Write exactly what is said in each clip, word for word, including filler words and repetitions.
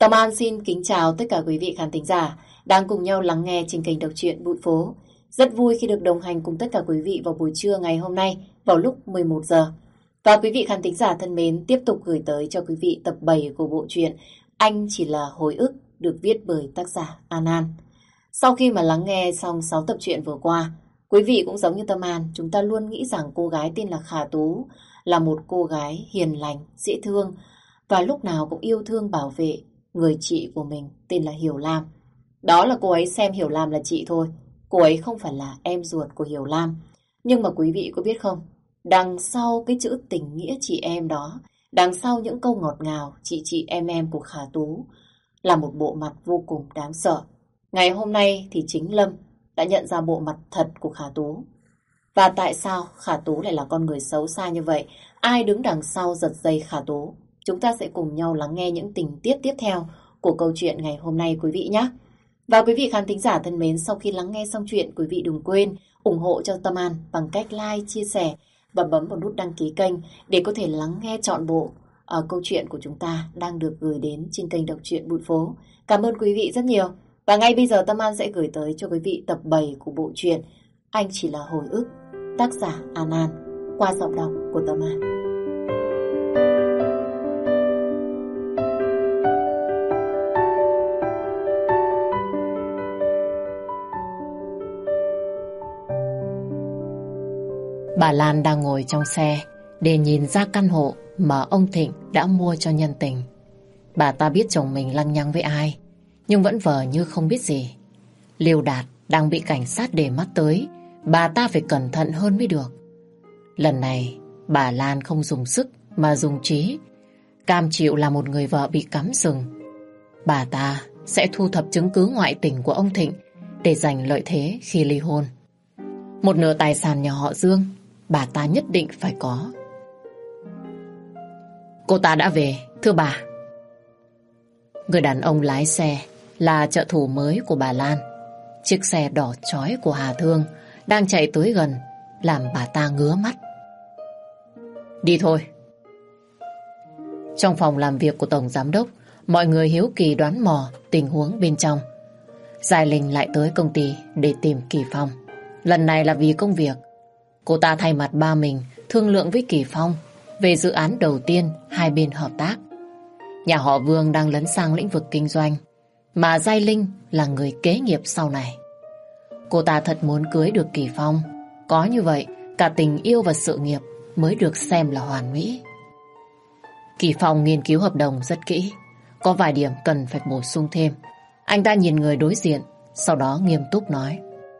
Tâm An xin kính chào tất cả quý vị khán thính giả đang cùng nhau lắng nghe trên kênh đọc truyện Bụi Phố. Rất vui khi được đồng hành cùng tất cả quý vị vào buổi trưa ngày hôm nay vào lúc mười một giờ. Và quý vị khán thính giả thân mến, tiếp tục gửi tới cho quý vị tập bảy của bộ truyện Anh Chỉ Là Hồi Ức được viết bởi tác giả An An. Sau khi mà lắng nghe xong sáu tập truyện vừa qua, quý vị cũng giống như Tâm An, chúng ta luôn nghĩ rằng cô gái tên là Khả Tú là một cô gái hiền lành, dễ thương và lúc nào cũng yêu thương bảo vệ người chị của mình tên là Hiểu Lam. Đó là cô ấy xem Hiểu Lam là chị thôi. Cô ấy không phải là em ruột của Hiểu Lam. Nhưng mà quý vị có biết không? Đằng sau cái chữ tình nghĩa chị em đó, đằng sau những câu ngọt ngào chị chị em em của Khả Tú là một bộ mặt vô cùng đáng sợ. Ngày hôm nay thì chính Lâm đã nhận ra bộ mặt thật của Khả Tú. Và tại sao Khả Tú lại là con người xấu xa như vậy? Ai đứng đằng sau giật dây Khả Tú? Chúng ta sẽ cùng nhau lắng nghe những tình tiết tiếp theo của câu chuyện ngày hôm nay quý vị nhé. Và quý vị khán thính giả thân mến, sau khi lắng nghe xong chuyện, quý vị đừng quên ủng hộ cho Tâm An bằng cách like, chia sẻ và bấm vào nút đăng ký kênh để có thể lắng nghe trọn bộ uh, câu chuyện của chúng ta đang được gửi đến trên kênh đọc truyện Bụi Phố. Cảm ơn quý vị rất nhiều. Và ngay bây giờ Tâm An sẽ gửi tới cho quý vị tập bảy của bộ truyện Anh Chỉ Là Hồi Ức, tác giả An An, qua giọng đọc của Tâm An. Bà Lan đang ngồi trong xe để nhìn ra căn hộ mà ông Thịnh đã mua cho nhân tình. Bà ta biết chồng mình lăng nhăng với ai, nhưng vẫn vờ như không biết gì. Liêu Đạt đang bị cảnh sát để mắt tới, bà ta phải cẩn thận hơn mới được. Lần này, bà Lan không dùng sức mà dùng trí, cam chịu là một người vợ bị cắm sừng. Bà ta sẽ thu thập chứng cứ ngoại tình của ông Thịnh để giành lợi thế khi ly hôn. Một nửa tài sản nhà họ Dương, bà ta nhất định phải có. Cô ta đã về, thưa bà. Người đàn ông lái xe là trợ thủ mới của bà Lan. Chiếc xe đỏ chói của Hà Thương đang chạy tới gần, làm bà ta ngứa mắt. Đi thôi. Trong phòng làm việc của Tổng Giám Đốc, mọi người hiếu kỳ đoán mò tình huống bên trong. Giai Linh lại tới công ty để tìm Kỳ Phong. Lần này là vì công việc. Cô ta thay mặt ba mình thương lượng với Kỳ Phong về dự án đầu tiên hai bên hợp tác. Nhà họ Vương đang lấn sang lĩnh vực kinh doanh, mà Giai Linh là người kế nghiệp sau này. Cô ta thật muốn cưới được Kỳ Phong. Có như vậy, cả tình yêu và sự nghiệp mới được xem là hoàn mỹ. Kỳ Phong nghiên cứu hợp đồng rất kỹ. Có vài điểm cần phải bổ sung thêm. Anh ta nhìn người đối diện, sau đó nghiêm túc nói.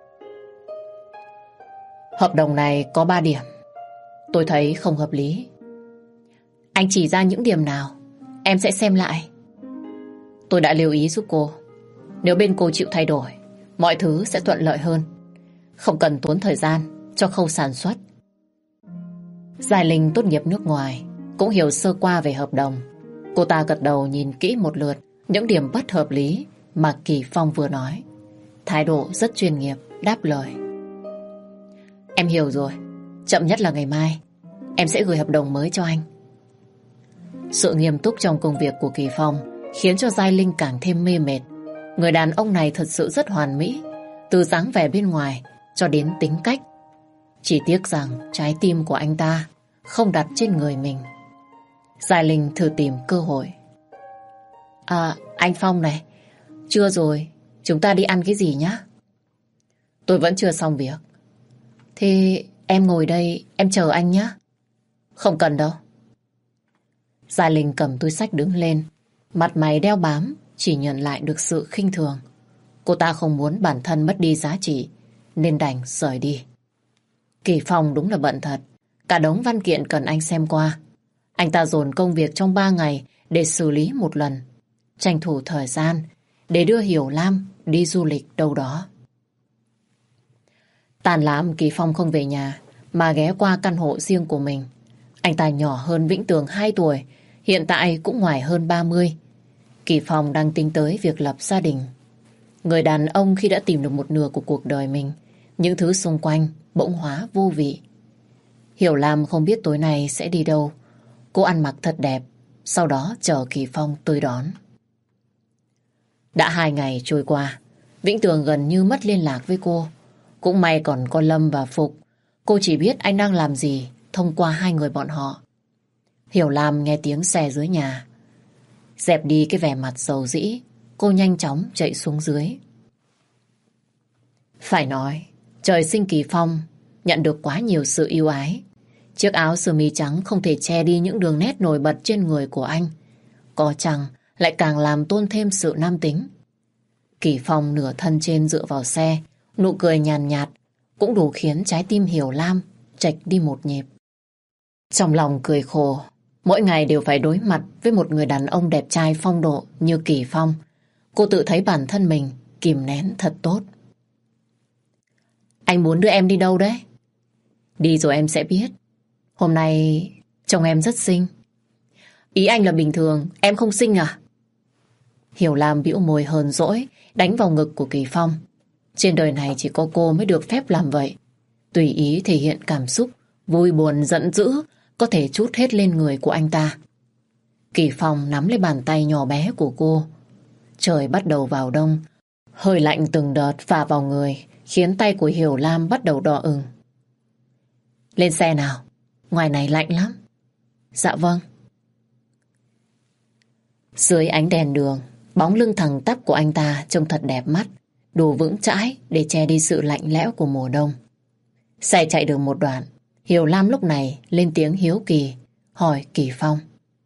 Hợp đồng này có ba điểm. Tôi thấy không hợp lý. Anh chỉ ra những điểm nào, em sẽ xem lại. Tôi đã lưu ý giúp cô. Nếu bên cô chịu thay đổi, mọi thứ sẽ thuận lợi hơn. Không cần tốn thời gian cho khâu sản xuất. Giai Linh tốt nghiệp nước ngoài, cũng hiểu sơ qua về hợp đồng. Cô ta gật đầu nhìn kỹ một lượt những điểm bất hợp lý mà Kỳ Phong vừa nói. Thái độ rất chuyên nghiệp, đáp lời. Em hiểu rồi. Chậm nhất là ngày mai em sẽ gửi hợp đồng mới cho anh. Sự nghiêm túc trong công việc của Kỳ Phong khiến cho Giai Linh càng thêm mê mệt. Người đàn ông này thật sự rất hoàn mỹ, từ dáng vẻ bên ngoài cho đến tính cách. Chỉ tiếc rằng trái tim của anh ta không đặt trên người mình. Giai Linh thử tìm cơ hội. À, anh Phong này, trưa rồi, chúng ta đi ăn cái gì nhá? Tôi vẫn chưa xong việc. Thì em ngồi đây, em chờ anh nhé. Không cần đâu. Giai Linh cầm túi xách đứng lên, mặt mày đeo bám, chỉ nhận lại được sự khinh thường. Cô ta không muốn bản thân mất đi giá trị, nên đành rời đi. Kỳ Phong đúng là bận thật. Cả đống văn kiện cần anh xem qua. Anh ta dồn công việc trong ba ngày để xử lý một lần, tranh thủ thời gian để đưa Hiểu Lam đi du lịch đâu đó. Tàn làm Kỳ Phong không về nhà mà ghé qua căn hộ riêng của mình. Anh ta nhỏ hơn Vĩnh Tường hai tuổi, hiện tại cũng ngoài hơn ba mươi. Kỳ Phong đang tính tới việc lập gia đình. Người đàn ông khi đã tìm được một nửa của cuộc đời mình, những thứ xung quanh bỗng hóa vô vị. Hiểu Lam không biết tối nay sẽ đi đâu. Cô ăn mặc thật đẹp, sau đó chờ Kỳ Phong tới đón. Đã hai ngày trôi qua, Vĩnh Tường gần như mất liên lạc với cô. Cũng may còn có Lâm và Phục. Cô chỉ biết anh đang làm gì thông qua hai người bọn họ. Hiểu Lam nghe tiếng xe dưới nhà. Dẹp đi cái vẻ mặt dầu dĩ, cô nhanh chóng chạy xuống dưới. Phải nói, trời sinh Kỳ Phong nhận được quá nhiều sự yêu ái. Chiếc áo sơ mi trắng không thể che đi những đường nét nổi bật trên người của anh. Có chăng lại càng làm tôn thêm sự nam tính. Kỳ Phong nửa thân trên dựa vào xe, nụ cười nhàn nhạt, cũng đủ khiến trái tim Hiểu Lam chệch đi một nhịp. Trong lòng cười khổ, mỗi ngày đều phải đối mặt với một người đàn ông đẹp trai phong độ như Kỳ Phong. Cô tự thấy bản thân mình kìm nén thật tốt. Anh muốn đưa em đi đâu đấy? Đi rồi em sẽ biết. Hôm nay trông em rất xinh. Ý anh là bình thường, em không xinh à? Hiểu Lam bĩu môi hờn dỗi, đánh vào ngực của Kỳ Phong. Trên đời này chỉ có cô mới được phép làm vậy. Tùy ý thể hiện cảm xúc, vui buồn, giận dữ, có thể trút hết lên người của anh ta. Kỳ Phong nắm lấy bàn tay nhỏ bé của cô. Trời bắt đầu vào đông, hơi lạnh từng đợt phả vào người, khiến tay của Hiểu Lam bắt đầu đỏ ửng. Lên xe nào, ngoài này lạnh lắm. Dạ vâng. Dưới ánh đèn đường, bóng lưng thẳng tắp của anh ta trông thật đẹp mắt, đủ vững chãi để che đi sự lạnh lẽo của mùa đông. Xe chạy được một đoạn, Hiểu Lam lúc này lên tiếng hiếu kỳ, hỏi Kỳ Phong.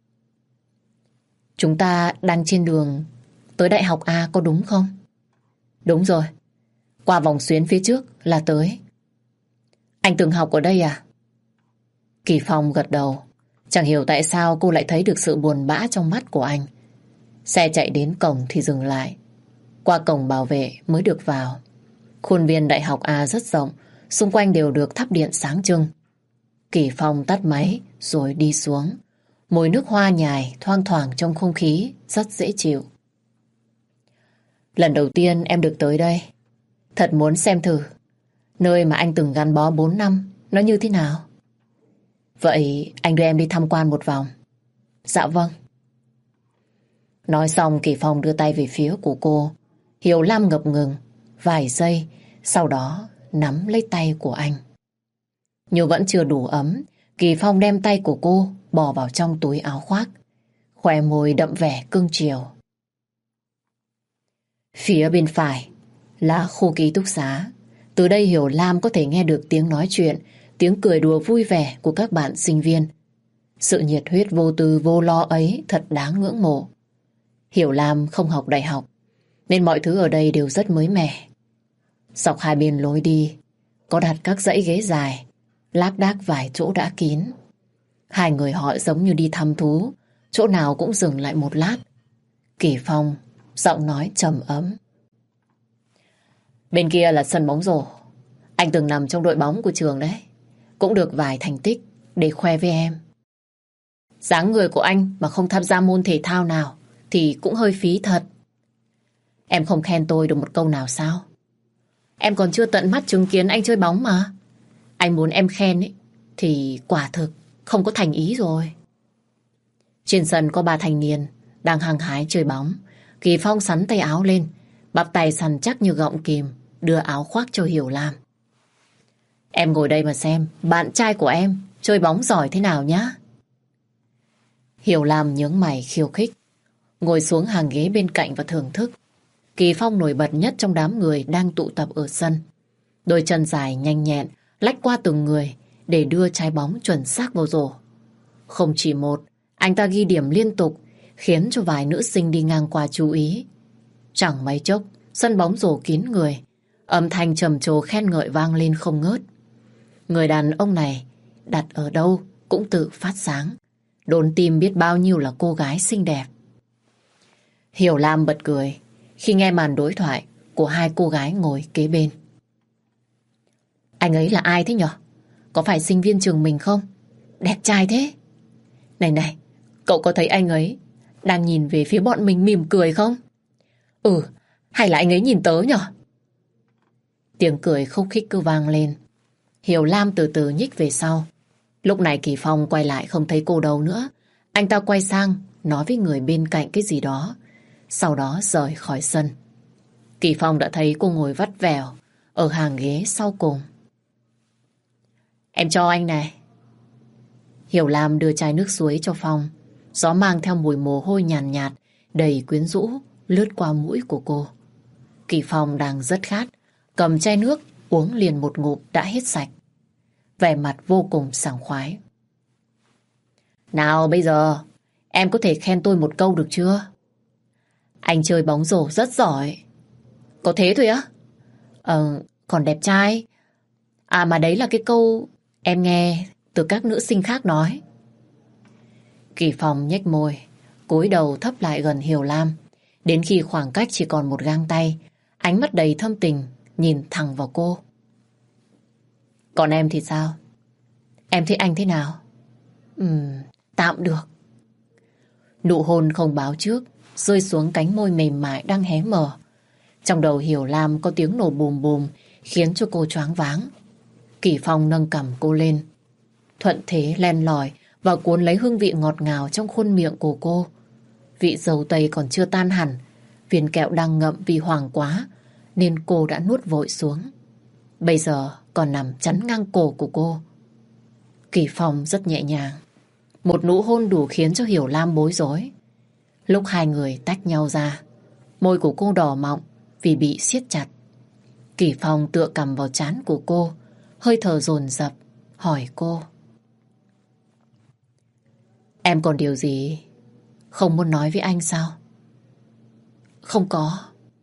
Chúng ta đang trên đường tới Đại học A có đúng không? Đúng rồi, qua vòng xuyến phía trước là tới. Anh từng học ở đây à? Kỳ Phong gật đầu. Chẳng hiểu tại sao cô lại thấy được sự buồn bã trong mắt của anh. Xe chạy đến cổng thì dừng lại. Qua cổng bảo vệ mới được vào. Khuôn viên Đại học A rất rộng, xung quanh đều được thắp điện sáng trưng. Kỳ Phong tắt máy rồi đi xuống. Mùi nước hoa nhài thoang thoảng trong không khí rất dễ chịu. Lần đầu tiên em được tới đây, thật muốn xem thử nơi mà anh từng gắn bó bốn năm nó như thế nào. Vậy anh đưa em đi tham quan một vòng. Dạ vâng. Nói xong Kỳ Phong đưa tay về phía của cô. Hiểu Lam ngập ngừng vài giây, sau đó nắm lấy tay của anh. Nhưng vẫn chưa đủ ấm, Kỳ Phong đem tay của cô bỏ vào trong túi áo khoác, khóe môi đậm vẻ cưng chiều. Phía bên phải là khu ký túc xá. Từ đây Hiểu Lam có thể nghe được tiếng nói chuyện, tiếng cười đùa vui vẻ của các bạn sinh viên. Sự nhiệt huyết vô tư vô lo ấy thật đáng ngưỡng mộ. Hiểu Lam không học đại học, nên mọi thứ ở đây đều rất mới mẻ. Dọc hai bên lối đi có đặt các dãy ghế dài, lác đác vài chỗ đã kín. Hai người họ giống như đi thăm thú, chỗ nào cũng dừng lại một lát. Kỳ Phong giọng nói trầm ấm. Bên kia là sân bóng rổ. Anh từng nằm trong đội bóng của trường đấy, cũng được vài thành tích để khoe với em. Dáng người của anh mà không tham gia môn thể thao nào thì cũng hơi phí thật. Em không khen tôi được một câu nào sao? Em còn chưa tận mắt chứng kiến anh chơi bóng mà. Anh muốn em khen ấy thì quả thực không có thành ý rồi. Trên sân có ba thanh niên đang hăng hái chơi bóng. Kỳ Phong sắn tay áo lên, bắp tay săn chắc như gọng kìm, đưa áo khoác cho Hiểu Lam. Em ngồi đây mà xem bạn trai của em chơi bóng giỏi thế nào nhá. Hiểu Lam nhướng mày khiêu khích, ngồi xuống hàng ghế bên cạnh và thưởng thức. Kỳ Phong nổi bật nhất trong đám người đang tụ tập ở sân. Đôi chân dài nhanh nhẹn lách qua từng người để đưa trái bóng chuẩn xác vào rổ. Không chỉ một, anh ta ghi điểm liên tục, khiến cho vài nữ sinh đi ngang qua chú ý. Chẳng mấy chốc, sân bóng rổ kín người, âm thanh trầm trồ khen ngợi vang lên không ngớt. Người đàn ông này đặt ở đâu cũng tự phát sáng, đốn tim biết bao nhiêu là cô gái xinh đẹp. Hiểu Lam bật cười khi nghe màn đối thoại của hai cô gái ngồi kế bên. Anh ấy là ai thế nhở? Có phải sinh viên trường mình không? Đẹp trai thế. Này này, cậu có thấy anh ấy đang nhìn về phía bọn mình mỉm cười không? Ừ, hay là anh ấy nhìn tớ nhở? Tiếng cười khúc khích cứ vang lên. Hiểu Lam từ từ nhích về sau. Lúc này Kỳ Phong quay lại không thấy cô đâu nữa. Anh ta quay sang nói với người bên cạnh cái gì đó. sau đó rời khỏi sân. Kỳ Phong đã thấy cô ngồi vắt vẻo ở hàng ghế sau cùng. Em cho anh này. Hiểu Lam đưa chai nước suối cho Phong. Gió mang theo mùi mồ hôi nhàn nhạt, nhạt, đầy quyến rũ, lướt qua mũi của cô. Kỳ Phong đang rất khát, cầm chai nước, uống liền một ngụm đã hết sạch. Vẻ mặt vô cùng sảng khoái. Nào bây giờ, em có thể khen tôi một câu được chưa? Anh chơi bóng rổ rất giỏi. Có thế thôi á? Ờ, còn đẹp trai. À mà đấy là cái câu em nghe từ các nữ sinh khác nói. Kỳ Phong nhếch môi, cúi đầu thấp lại gần Hiểu Lam. Đến khi khoảng cách chỉ còn một gang tay, ánh mắt đầy thâm tình nhìn thẳng vào cô. Còn em thì sao? Em thấy anh thế nào? Ừm, tạm được. Nụ hôn không báo trước rơi xuống cánh môi mềm mại đang hé mở. Trong đầu Hiểu Lam có tiếng nổ bùm bùm khiến cho cô choáng váng. Kỳ Phong nâng cằm cô lên, thuận thế len lỏi và cuốn lấy hương vị ngọt ngào trong khuôn miệng của cô. Vị dâu tây còn chưa tan hẳn, viên kẹo đang ngậm vì hoảng quá nên cô đã nuốt vội xuống. Bây giờ còn nằm chắn ngang cổ của cô. Kỳ Phong rất nhẹ nhàng. Một nụ hôn đủ khiến cho Hiểu Lam bối rối. Lúc hai người tách nhau ra, môi của cô đỏ mọng vì bị siết chặt. Kỳ Phong tựa cằm vào trán của cô, hơi thở dồn dập hỏi cô. Em còn điều gì không muốn nói với anh sao? Không có.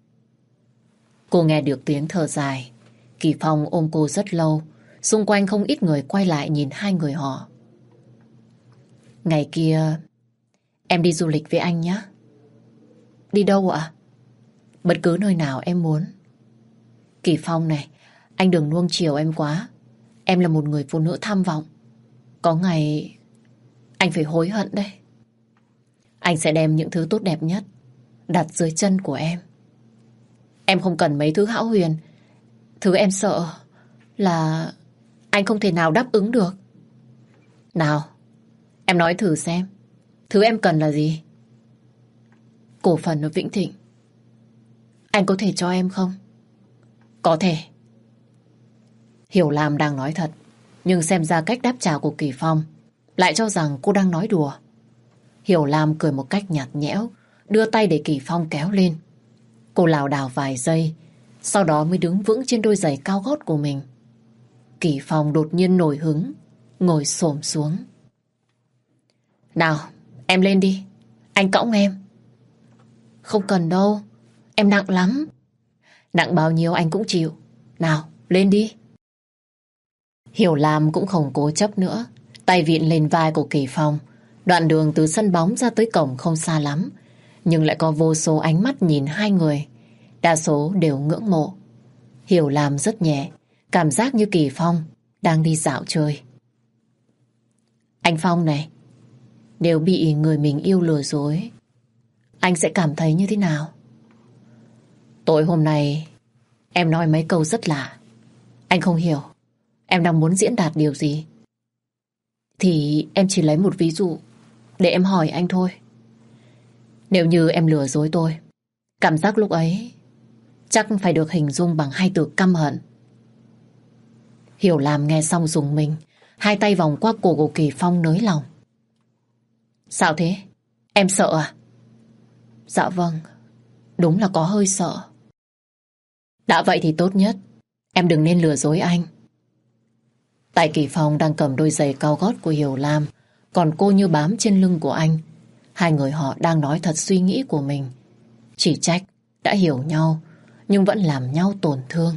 Cô nghe được tiếng thở dài. Kỳ Phong ôm cô rất lâu. Xung quanh không ít người quay lại nhìn hai người họ. Ngày kia em đi du lịch với anh nhé. Đi đâu ạ? Bất cứ nơi nào em muốn. Kỳ Phong này, anh đừng nuông chiều em quá. Em là một người phụ nữ tham vọng. Có ngày anh phải hối hận đấy. Anh sẽ đem những thứ tốt đẹp nhất đặt dưới chân của em. Em không cần mấy thứ hão huyền. Thứ em sợ là anh không thể nào đáp ứng được. Nào, em nói thử xem, thứ em cần là gì? Cổ phần ở Vĩnh Thịnh. Anh có thể cho em không? Có thể. Hiểu Lam đang nói thật, nhưng xem ra cách đáp trả của Kỳ Phong lại cho rằng cô đang nói đùa. Hiểu Lam cười một cách nhạt nhẽo, đưa tay để Kỳ Phong kéo lên. Cô lảo đảo vài giây, sau đó mới đứng vững trên đôi giày cao gót của mình. Kỳ Phong đột nhiên nổi hứng, ngồi xổm xuống. Nào, em lên đi, anh cõng em. Không cần đâu, em nặng lắm. Nặng bao nhiêu anh cũng chịu. Nào, lên đi. Hiểu Lam cũng không cố chấp nữa, tay vịn lên vai của Kỳ Phong. Đoạn đường từ sân bóng ra tới cổng không xa lắm, nhưng lại có vô số ánh mắt nhìn hai người. Đa số đều ngưỡng mộ. Hiểu Lam rất nhẹ, cảm giác như Kỳ Phong đang đi dạo chơi. Anh Phong này, nếu bị người mình yêu lừa dối, anh sẽ cảm thấy như thế nào? Tối hôm nay em nói mấy câu rất lạ. Anh không hiểu em đang muốn diễn đạt điều gì. Thì em chỉ lấy một ví dụ để em hỏi anh thôi. Nếu như em lừa dối tôi, cảm giác lúc ấy chắc phải được hình dung bằng hai từ căm hận. Hiểu Lam nghe xong rùng mình, hai tay vòng qua cổ của Kỳ Phong nới lòng. Sao thế? Em sợ à? Dạ vâng, đúng là có hơi sợ. Đã vậy thì tốt nhất em đừng nên lừa dối anh. Tại Kỳ Phong đang cầm đôi giày cao gót của Hiểu Lam, còn cô như bám trên lưng của anh. Hai người họ đang nói thật suy nghĩ của mình. Chỉ trách đã hiểu nhau nhưng vẫn làm nhau tổn thương.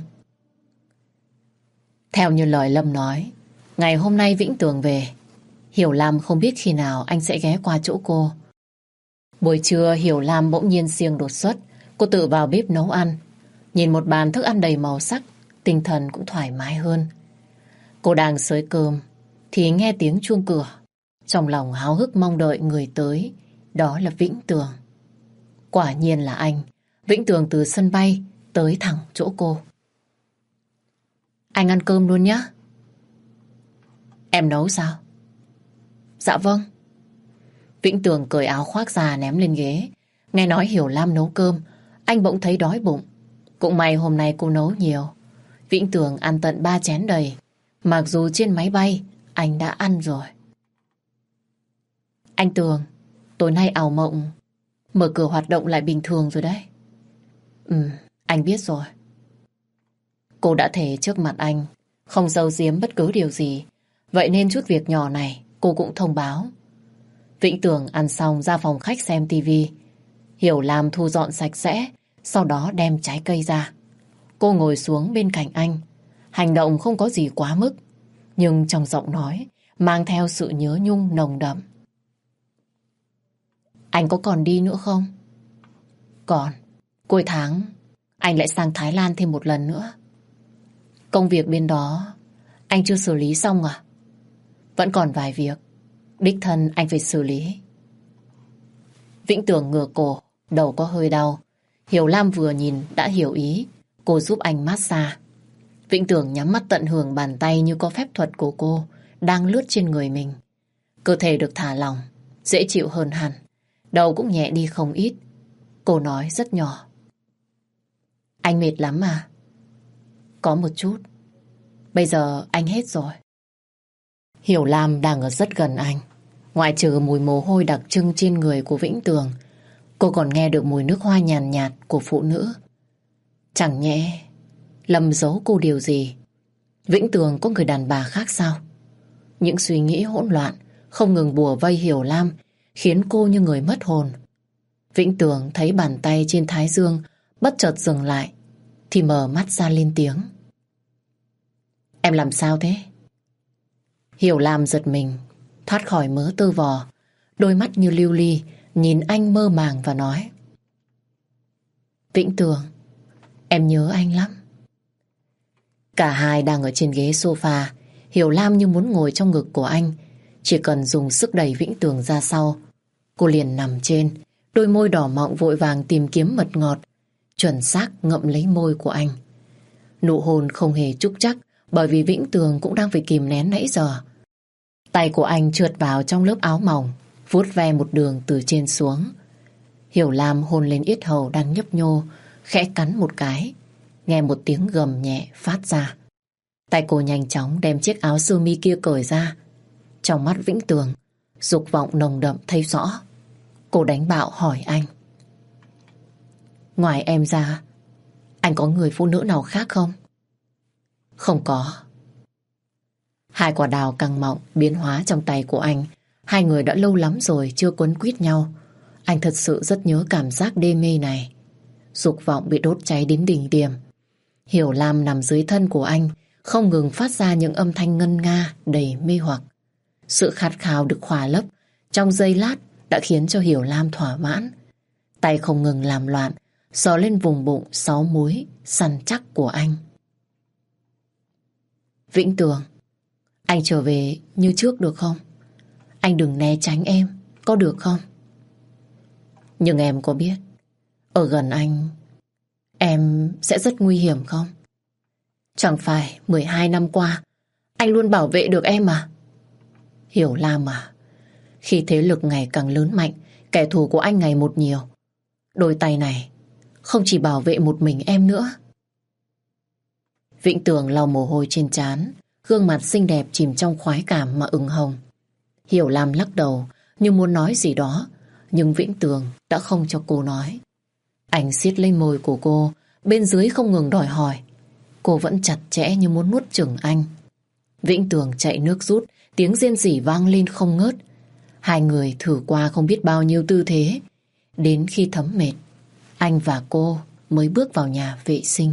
Theo như lời Lâm nói, ngày hôm nay Vĩnh Tường về. Hiểu Lam không biết khi nào anh sẽ ghé qua chỗ cô. Buổi trưa Hiểu Lam bỗng nhiên siêng đột xuất. Cô tự vào bếp nấu ăn. Nhìn một bàn thức ăn đầy màu sắc, tinh thần cũng thoải mái hơn. Cô đang xới cơm thì nghe tiếng chuông cửa. Trong lòng háo hức mong đợi người tới. Đó là Vĩnh Tường. Quả nhiên là anh. Vĩnh Tường từ sân bay tới thẳng chỗ cô. Anh ăn cơm luôn nhé. Em nấu sao? Dạ vâng. Vĩnh Tường cởi áo khoác ra ném lên ghế. Nghe nói Hiểu Lam nấu cơm, anh bỗng thấy đói bụng. Cũng may hôm nay cô nấu nhiều. Vĩnh Tường ăn tận ba chén đầy. Mặc dù trên máy bay, anh đã ăn rồi. Anh Tường, tối nay ảo mộng mở cửa hoạt động lại bình thường rồi đấy. Ừ, anh biết rồi. Cô đã thề trước mặt anh không giấu giếm bất cứ điều gì. Vậy nên chút việc nhỏ này cô cũng thông báo. Vĩnh Tường ăn xong ra phòng khách xem tivi. Hiểu Lam thu dọn sạch sẽ, sau đó đem trái cây ra. Cô ngồi xuống bên cạnh anh. Hành động không có gì quá mức, nhưng trong giọng nói mang theo sự nhớ nhung nồng đậm. Anh có còn đi nữa không? Còn. Cuối tháng anh lại sang Thái Lan thêm một lần nữa. Công việc bên đó anh chưa xử lý xong à? Vẫn còn vài việc đích thân anh phải xử lý. Vĩnh Tường ngửa cổ, đầu có hơi đau. Hiểu Lam vừa nhìn đã hiểu ý. Cô giúp anh massage. Vĩnh Tường nhắm mắt tận hưởng bàn tay như có phép thuật của cô đang lướt trên người mình. Cơ thể được thả lỏng, dễ chịu hơn hẳn. Đầu cũng nhẹ đi không ít. Cô nói rất nhỏ. Anh mệt lắm à? Có một chút. Bây giờ anh hết rồi. Hiểu Lam đang ở rất gần anh. Ngoại trừ mùi mồ hôi đặc trưng trên người của Vĩnh Tường, cô còn nghe được mùi nước hoa nhàn nhạt, nhạt của phụ nữ. Chẳng nhẽ lầm giấu cô điều gì? Vĩnh Tường có người đàn bà khác sao? Những suy nghĩ hỗn loạn không ngừng bùa vây Hiểu Lam, khiến cô như người mất hồn. Vĩnh Tường thấy bàn tay trên thái dương bất chợt dừng lại, thì mở mắt ra lên tiếng. Em làm sao thế? Hiểu Lam giật mình, thoát khỏi mớ tơ vò, đôi mắt như lưu ly nhìn anh mơ màng và nói. Vĩnh Tường, em nhớ anh lắm. Cả hai đang ở trên ghế sofa. Hiểu Lam như muốn ngồi trong ngực của anh. Chỉ cần dùng sức đẩy Vĩnh Tường ra sau, cô liền nằm trên. Đôi môi đỏ mọng vội vàng tìm kiếm mật ngọt, chuẩn xác ngậm lấy môi của anh. Nụ hôn không hề trúc chắc, bởi vì Vĩnh Tường cũng đang phải kìm nén nãy giờ. Tay của anh trượt vào trong lớp áo mỏng, vuốt ve một đường từ trên xuống. Hiểu Lam hôn lên yết hầu đang nhấp nhô, khẽ cắn một cái, nghe một tiếng gầm nhẹ phát ra. Tay cô nhanh chóng đem chiếc áo sơ mi kia cởi ra. Trong mắt Vĩnh Tường, dục vọng nồng đậm thấy rõ. Cô đánh bạo hỏi anh. Ngoài em ra, anh có người phụ nữ nào khác không? Không có. Hai quả đào căng mọng biến hóa trong tay của anh. Hai người đã lâu lắm rồi chưa quấn quýt nhau. Anh thật sự rất nhớ cảm giác đê mê này. Dục vọng bị đốt cháy đến đỉnh điểm. Hiểu Lam nằm dưới thân của anh, không ngừng phát ra những âm thanh ngân nga đầy mê hoặc. Sự khát khao được khỏa lấp trong giây lát đã khiến cho Hiểu Lam thỏa mãn. Tay không ngừng làm loạn, sờ lên vùng bụng sáu múi săn chắc của anh. Vĩnh Tường, anh trở về như trước được không? Anh đừng né tránh em, có được không? Nhưng em có biết, ở gần anh, em sẽ rất nguy hiểm không? Chẳng phải mười hai năm qua, anh luôn bảo vệ được em à? Hiểu Lam à, khi thế lực ngày càng lớn mạnh, kẻ thù của anh ngày một nhiều. Đôi tay này không chỉ bảo vệ một mình em nữa. Vĩnh Tường lau mồ hôi trên trán, gương mặt xinh đẹp chìm trong khoái cảm mà ửng hồng. Hiểu Lam lắc đầu như muốn nói gì đó, nhưng Vĩnh Tường đã không cho cô nói. Anh siết lên môi của cô, bên dưới không ngừng đòi hỏi. Cô vẫn chặt chẽ như muốn nuốt chửng anh. Vĩnh Tường chạy nước rút, tiếng rên rỉ vang lên không ngớt. Hai người thử qua không biết bao nhiêu tư thế. Đến khi thấm mệt, anh và cô mới bước vào nhà vệ sinh.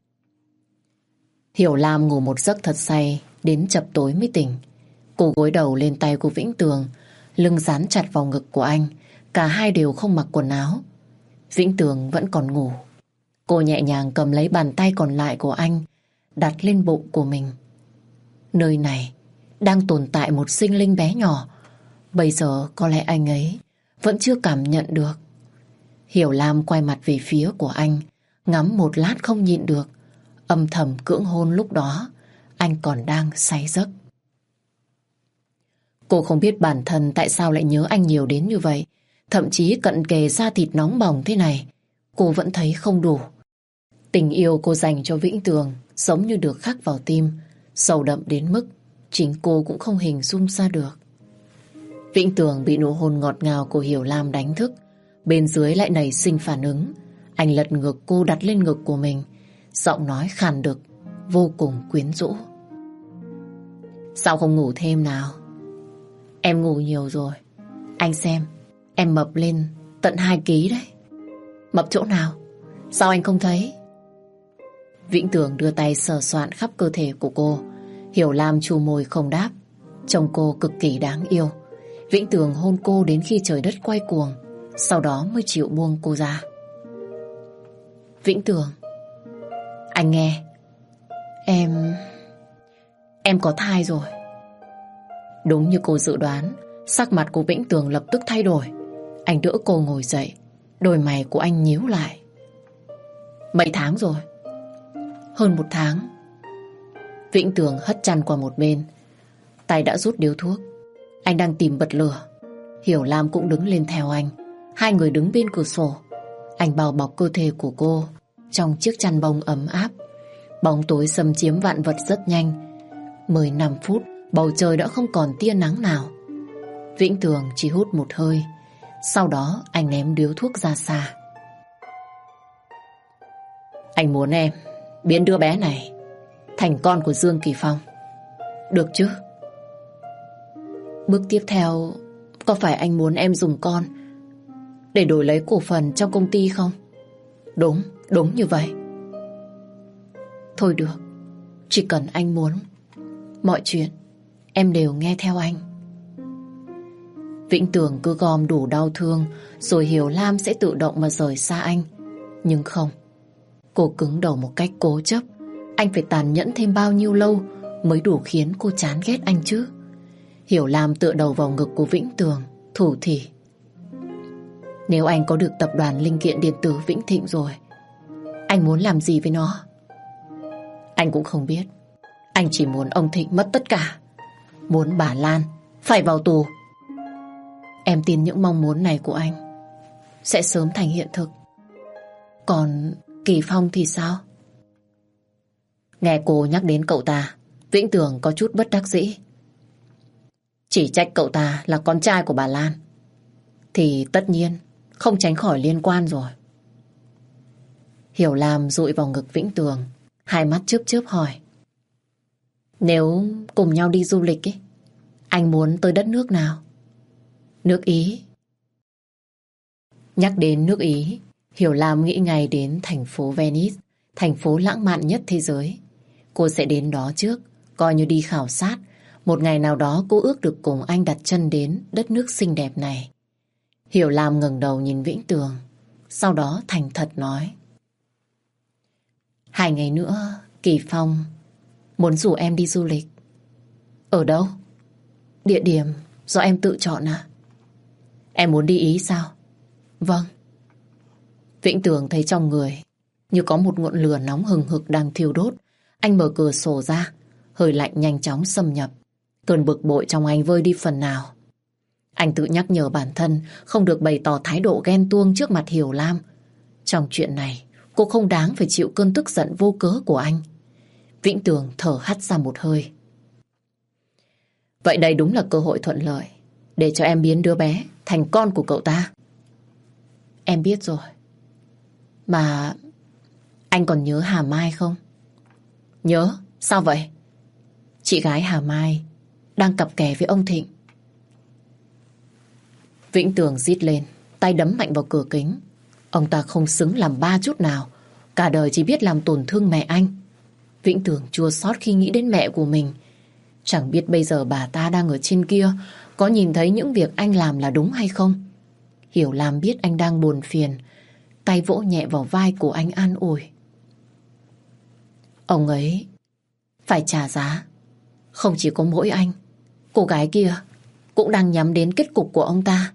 Hiểu Lam ngủ một giấc thật say, đến chập tối mới tỉnh. Cô gối đầu lên tay của Vĩnh Tường, lưng dán chặt vào ngực của anh. Cả hai đều không mặc quần áo. Vĩnh Tường vẫn còn ngủ. Cô nhẹ nhàng cầm lấy bàn tay còn lại của anh, đặt lên bụng của mình. Nơi này đang tồn tại một sinh linh bé nhỏ. Bây giờ có lẽ anh ấy vẫn chưa cảm nhận được. Hiểu Lam quay mặt về phía của anh, ngắm một lát không nhịn được. Âm thầm cưỡng hôn lúc đó anh còn đang say giấc. Cô không biết bản thân tại sao lại nhớ anh nhiều đến như vậy. thậm chí cận kề da thịt nóng bỏng thế này, cô vẫn thấy không đủ. Tình yêu cô dành cho Vĩnh Tường giống như được khắc vào tim, sâu đậm đến mức chính cô cũng không hình dung ra được. Vĩnh Tường bị nụ hôn ngọt ngào của Hiểu Lam đánh thức, bên dưới lại nảy sinh phản ứng. Anh lật ngược cô đặt lên ngực của mình, giọng nói khàn đực, vô cùng quyến rũ. Sao không ngủ thêm nào? Em ngủ nhiều rồi. Anh xem, em mập lên tận hai ký đấy. Mập chỗ nào? Sao anh không thấy? Vĩnh Tường đưa tay sờ soạn khắp cơ thể của cô. Hiểu Lam chu môi không đáp. Trông cô cực kỳ đáng yêu. Vĩnh Tường hôn cô đến khi trời đất quay cuồng, sau đó mới chịu buông cô ra. Vĩnh Tường, anh nghe. Em... Em có thai rồi. Đúng như cô dự đoán, sắc mặt của Vĩnh Tường lập tức thay đổi. Anh đỡ cô ngồi dậy, đôi mày của anh nhíu lại. Mấy tháng rồi? Hơn một tháng. Vĩnh Tường hất chăn qua một bên, tay đã rút điếu thuốc. Anh đang tìm bật lửa. Hiểu Lam cũng đứng lên theo anh. Hai người đứng bên cửa sổ. Anh bao bọc cơ thể của cô trong chiếc chăn bông ấm áp. Bóng tối xâm chiếm vạn vật rất nhanh. Mười năm phút, bầu trời đã không còn tia nắng nào. Vĩnh Tường chỉ hút một hơi, sau đó anh ném điếu thuốc ra xa. Anh muốn em biến đứa bé này thành con của Dương Kỳ Phong, được chứ? Bước tiếp theo, có phải anh muốn em dùng con để đổi lấy cổ phần trong công ty không? Đúng, đúng như vậy. Thôi được, chỉ cần anh muốn, mọi chuyện em đều nghe theo anh. Vĩnh Tường cứ gom đủ đau thương rồi Hiểu Lam sẽ tự động mà rời xa anh. Nhưng không, cô cứng đầu một cách cố chấp. Anh phải tàn nhẫn thêm bao nhiêu lâu mới đủ khiến cô chán ghét anh chứ? Hiểu Lam tựa đầu vào ngực của Vĩnh Tường, thủ thỉ. Nếu anh có được tập đoàn linh kiện điện tử Vĩnh Thịnh rồi, anh muốn làm gì với nó? Anh cũng không biết. Anh chỉ muốn ông Thịnh mất tất cả. Muốn bà Lan phải vào tù. Em tin những mong muốn này của anh sẽ sớm thành hiện thực. Còn Kỳ Phong thì sao? Nghe cô nhắc đến cậu ta, Vĩnh Tường có chút bất đắc dĩ. Chỉ trách cậu ta là con trai của bà Lan thì tất nhiên không tránh khỏi liên quan rồi. Hiểu Lam dụi vào ngực Vĩnh Tường, hai mắt chớp chớp hỏi. Nếu cùng nhau đi du lịch ấy, anh muốn tới đất nước nào? Nước Ý. Nhắc đến nước Ý, Hiểu Lam nghĩ ngay đến thành phố Venice, thành phố lãng mạn nhất thế giới. Cô sẽ đến đó trước, coi như đi khảo sát. Một ngày nào đó cô ước được cùng anh đặt chân đến đất nước xinh đẹp này. Hiểu Lam ngẩng đầu nhìn Vĩnh Tường, sau đó thành thật nói. Hai ngày nữa, Kỳ Phong muốn rủ em đi du lịch. Ở đâu? Địa điểm do em tự chọn à? Em muốn đi Ý sao? Vâng. Vĩnh Tường thấy trong người như có một ngọn lửa nóng hừng hực đang thiêu đốt. Anh mở cửa sổ ra, hơi lạnh nhanh chóng xâm nhập. Cơn bực bội trong anh vơi đi phần nào. Anh tự nhắc nhở bản thân không được bày tỏ thái độ ghen tuông trước mặt Hiểu Lam. Trong chuyện này, cô không đáng phải chịu cơn tức giận vô cớ của anh. Vĩnh Tường thở hắt ra một hơi. Vậy đây đúng là cơ hội thuận lợi để cho em biến đứa bé thành con của cậu ta. Em biết rồi. Mà anh còn nhớ Hà Mai không? Nhớ? Sao vậy? Chị gái Hà Mai đang cặp kè với ông Thịnh. Vĩnh Tường rít lên, tay đấm mạnh vào cửa kính. Ông ta không xứng làm ba chút nào, cả đời chỉ biết làm tổn thương mẹ anh. Vĩnh Tường chua xót khi nghĩ đến mẹ của mình. Chẳng biết bây giờ bà ta đang ở trên kia, có nhìn thấy những việc anh làm là đúng hay không. Hiểu Lam biết anh đang buồn phiền, tay vỗ nhẹ vào vai của anh an ủi. Ông ấy phải trả giá. Không chỉ có mỗi anh, cô gái kia cũng đang nhắm đến kết cục của ông ta.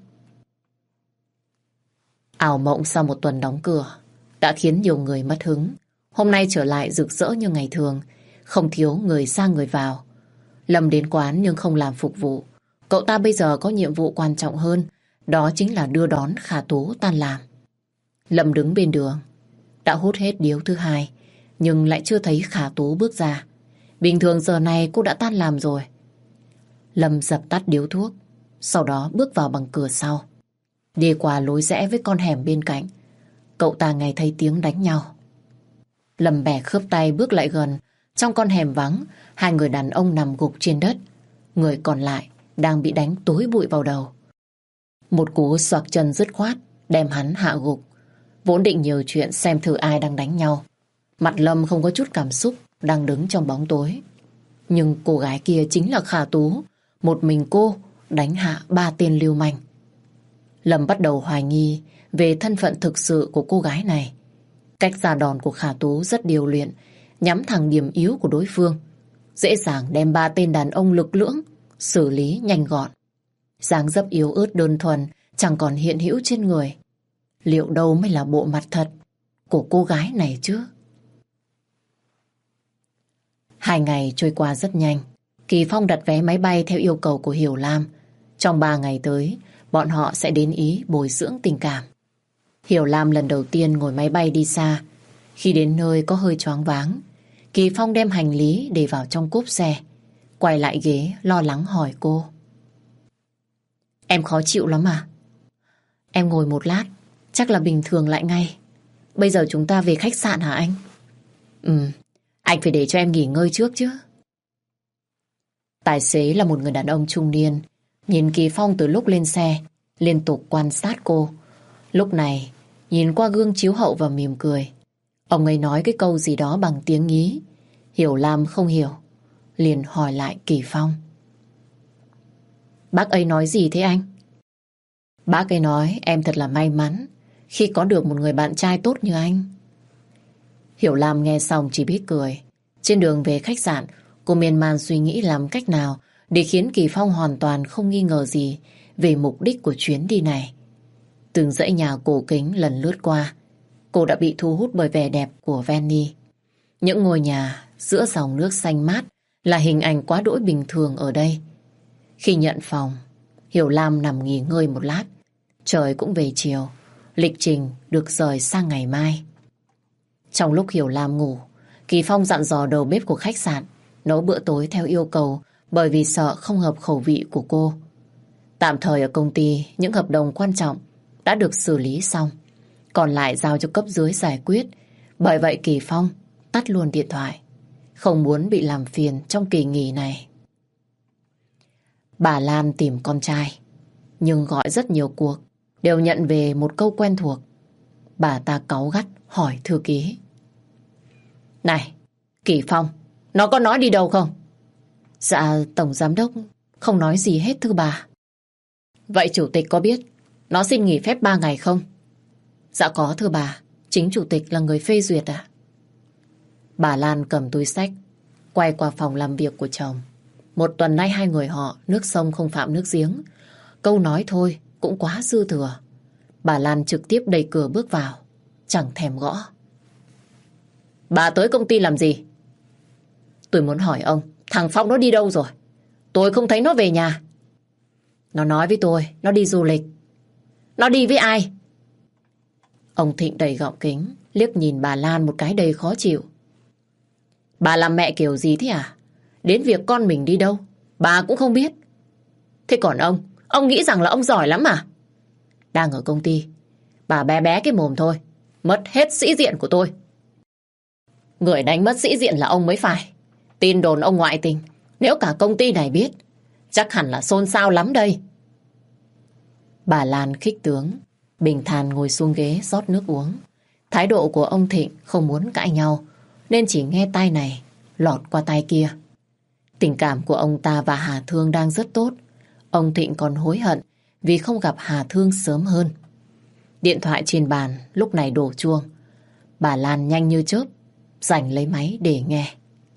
Ảo mộng sau một tuần đóng cửa đã khiến nhiều người mất hứng. Hôm nay trở lại rực rỡ như ngày thường, không thiếu người ra người vào. Lâm đến quán nhưng không làm phục vụ. Cậu ta bây giờ có nhiệm vụ quan trọng hơn, đó chính là đưa đón Khả Tú tan làm. Lâm đứng bên đường, đã hút hết điếu thứ hai, nhưng lại chưa thấy Khả Tú bước ra. Bình thường giờ này cô đã tan làm rồi. Lâm dập tắt điếu thuốc, sau đó bước vào bằng cửa sau. Đi qua lối rẽ với con hẻm bên cạnh, cậu ta nghe thấy tiếng đánh nhau. Lâm bẻ khớp tay bước lại gần. Trong con hẻm vắng, hai người đàn ông nằm gục trên đất. Người còn lại đang bị đánh tối bụi vào đầu. Một cú xoạc chân dứt khoát đem hắn hạ gục. Vốn định nhiều chuyện xem thử ai đang đánh nhau. Mặt Lâm không có chút cảm xúc, đang đứng trong bóng tối. Nhưng cô gái kia chính là Khả Tú. Một mình cô đánh hạ ba tên lưu manh. Lâm bắt đầu hoài nghi về thân phận thực sự của cô gái này. Cách ra đòn của Khả Tú rất điều luyện, nhắm thẳng điểm yếu của đối phương, dễ dàng đem ba tên đàn ông lực lưỡng xử lý nhanh gọn. Dáng dấp yếu ớt đơn thuần chẳng còn hiện hữu trên người. Liệu đâu mới là bộ mặt thật của cô gái này chứ? Hai ngày trôi qua rất nhanh. Kỳ Phong đặt vé máy bay theo yêu cầu của Hiểu Lam. Trong ba ngày tới, bọn họ sẽ đến Ý bồi dưỡng tình cảm. Hiểu Lam lần đầu tiên ngồi máy bay đi xa. Khi đến nơi có hơi choáng váng, Kỳ Phong đem hành lý để vào trong cốp xe. Quay lại ghế lo lắng hỏi cô. Em khó chịu lắm à? Em ngồi một lát, chắc là bình thường lại ngay. Bây giờ chúng ta về khách sạn hả anh? Ừ, anh phải để cho em nghỉ ngơi trước chứ. Tài xế là một người đàn ông trung niên. Nhìn Kỳ Phong từ lúc lên xe, liên tục quan sát cô. Lúc này, nhìn qua gương chiếu hậu và mỉm cười. Ông ấy nói cái câu gì đó bằng tiếng Ý. Hiểu Lam không hiểu, liền hỏi lại Kỳ Phong. Bác ấy nói gì thế anh? Bác ấy nói em thật là may mắn khi có được một người bạn trai tốt như anh. Hiểu Lam nghe xong chỉ biết cười. Trên đường về khách sạn, cô miên man suy nghĩ làm cách nào để khiến Kỳ Phong hoàn toàn không nghi ngờ gì về mục đích của chuyến đi này. Từng dãy nhà cổ kính lần lướt qua, cô đã bị thu hút bởi vẻ đẹp của Venice. Những ngôi nhà giữa dòng nước xanh mát là hình ảnh quá đỗi bình thường ở đây. Khi nhận phòng, Hiểu Lam nằm nghỉ ngơi một lát. Trời cũng về chiều, lịch trình được rời sang ngày mai. Trong lúc Hiểu Lam ngủ, Kỳ Phong dặn dò đầu bếp của khách sạn nấu bữa tối theo yêu cầu, bởi vì sợ không hợp khẩu vị của cô. Tạm thời ở công ty, những hợp đồng quan trọng đã được xử lý xong, còn lại giao cho cấp dưới giải quyết. Bởi vậy Kỳ Phong tắt luôn điện thoại, không muốn bị làm phiền trong kỳ nghỉ này. Bà Lan tìm con trai, nhưng gọi rất nhiều cuộc, đều nhận về một câu quen thuộc. Bà ta cáu gắt hỏi thư ký. Này, Kỳ Phong, nó có nói đi đâu không? Dạ, tổng giám đốc không nói gì hết thưa bà. Vậy chủ tịch có biết nó xin nghỉ phép ba ngày không? Dạ có thưa bà, chính chủ tịch là người phê duyệt ạ. Bà Lan cầm túi xách, quay qua phòng làm việc của chồng. Một tuần nay hai người họ nước sông không phạm nước giếng. Câu nói thôi cũng quá dư thừa. Bà Lan trực tiếp đẩy cửa bước vào, chẳng thèm gõ. Bà tới công ty làm gì? Tôi muốn hỏi ông, thằng Phong nó đi đâu rồi? Tôi không thấy nó về nhà. Nó nói với tôi, nó đi du lịch. Nó đi với ai? Ông Thịnh đầy gọng kính, liếc nhìn bà Lan một cái đầy khó chịu. Bà làm mẹ kiểu gì thế à? Đến việc con mình đi đâu, bà cũng không biết. Thế còn ông, ông nghĩ rằng là ông giỏi lắm à? Đang ở công ty, bà bé bé cái mồm thôi, mất hết sĩ diện của tôi. Người đánh mất sĩ diện là ông mới phải. Tin đồn ông ngoại tình, nếu cả công ty này biết, chắc hẳn là xôn xao lắm đây. Bà Lan khích tướng, bình thản ngồi xuống ghế rót nước uống. Thái độ của ông Thịnh không muốn cãi nhau, nên chỉ nghe tai này lọt qua tai kia. Tình cảm của ông ta và Hà Thương đang rất tốt. Ông Thịnh còn hối hận vì không gặp Hà Thương sớm hơn. Điện thoại trên bàn lúc này đổ chuông. Bà Lan nhanh như chớp giành lấy máy để nghe.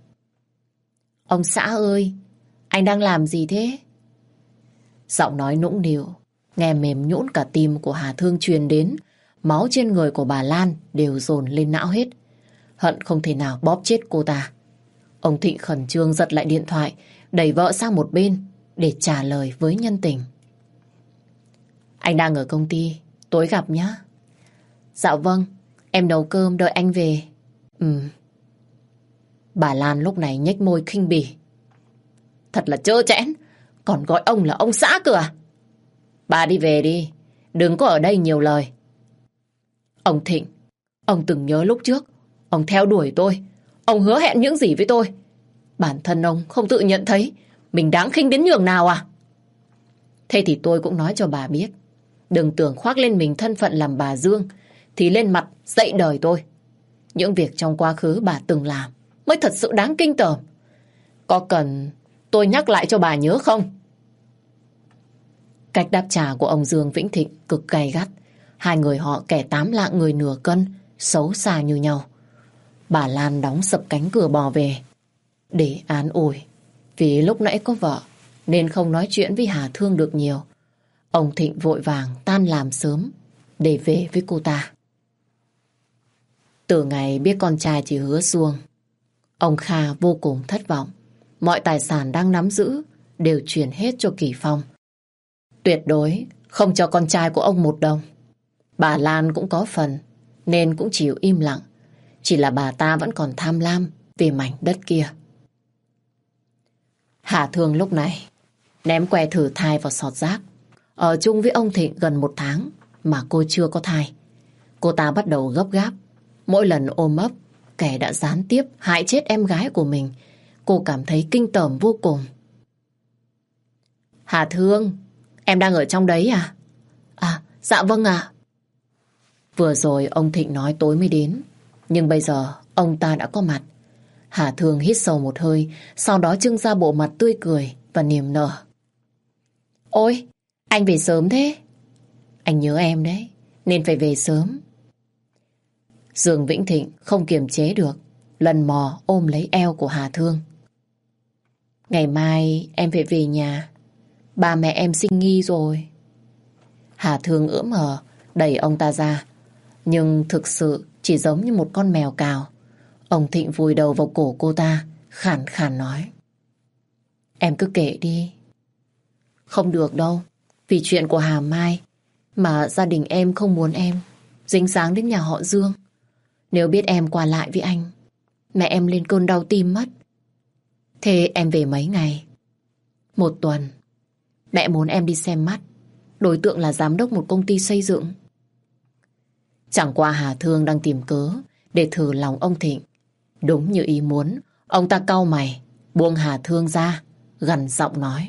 Ông xã ơi, anh đang làm gì thế? Giọng nói nũng nịu, nghe mềm nhũn cả tim của Hà Thương truyền đến. Máu trên người của bà Lan đều dồn lên não hết. Hận không thể nào bóp chết cô ta. Ông Thịnh khẩn trương giật lại điện thoại, đẩy vợ sang một bên để trả lời với nhân tình. Anh đang ở công ty, tối gặp nhá. Dạ vâng, em nấu cơm đợi anh về. Ừ. Bà Lan lúc này nhếch môi khinh bỉ. Thật là trơ trẽn, còn gọi ông là ông xã cơ à? Bà đi về đi, đừng có ở đây nhiều lời. Ông Thịnh, ông từng nhớ lúc trước, ông theo đuổi tôi, ông hứa hẹn những gì với tôi. Bản thân ông không tự nhận thấy mình đáng khinh đến nhường nào à? Thế thì tôi cũng nói cho bà biết, đừng tưởng khoác lên mình thân phận làm bà Dương thì lên mặt dạy đời tôi. Những việc trong quá khứ bà từng làm mới thật sự đáng kinh tởm. Có cần tôi nhắc lại cho bà nhớ không? Cách đáp trả của ông Dương Vĩnh Thịnh cực gay gắt. Hai người họ kẻ tám lạng người nửa cân, xấu xa như nhau. Bà Lan đóng sập cánh cửa bò về để an ủi. Vì lúc nãy có vợ nên không nói chuyện với Hà Thương được nhiều. Ông Thịnh vội vàng tan làm sớm để về với cô ta. Từ ngày biết con trai chỉ hứa xuông, ông Kha vô cùng thất vọng. Mọi tài sản đang nắm giữ đều chuyển hết cho Kỳ Phong. Tuyệt đối không cho con trai của ông một đồng. Bà Lan cũng có phần nên cũng chịu im lặng. Chỉ là bà ta vẫn còn tham lam về mảnh đất kia. Hà Thương lúc này ném que thử thai vào sọt rác. Ở chung với ông Thịnh gần một tháng mà cô chưa có thai. Cô ta bắt đầu gấp gáp. Mỗi lần ôm ấp, kẻ đã gián tiếp hại chết em gái của mình. Cô cảm thấy kinh tởm vô cùng. Hà Thương, em đang ở trong đấy à? À, dạ vâng ạ. Vừa rồi ông Thịnh nói tối mới đến, nhưng bây giờ ông ta đã có mặt. Hà Thương hít sâu một hơi, sau đó trưng ra bộ mặt tươi cười và niềm nở. Ôi, anh về sớm thế. Anh nhớ em đấy, nên phải về sớm. Dương Vĩnh Thịnh không kiềm chế được, lần mò ôm lấy eo của Hà Thương. Ngày mai em phải về nhà, ba mẹ em sinh nghi rồi. Hà Thương ưỡm hờ đẩy ông ta ra, nhưng thực sự chỉ giống như một con mèo cào. Ông Thịnh vùi đầu vào cổ cô ta, khàn khàn nói. Em cứ kể đi. Không được đâu, vì chuyện của Hà Mai mà gia đình em không muốn em dính dáng đến nhà họ Dương. Nếu biết em qua lại với anh, mẹ em lên cơn đau tim mất. Thế em về mấy ngày? Một tuần. Mẹ muốn em đi xem mắt. Đối tượng là giám đốc một công ty xây dựng. Chẳng qua Hà Thương đang tìm cớ để thử lòng ông Thịnh. Đúng như ý muốn, ông ta cau mày, buông Hà Thương ra, gằn giọng nói.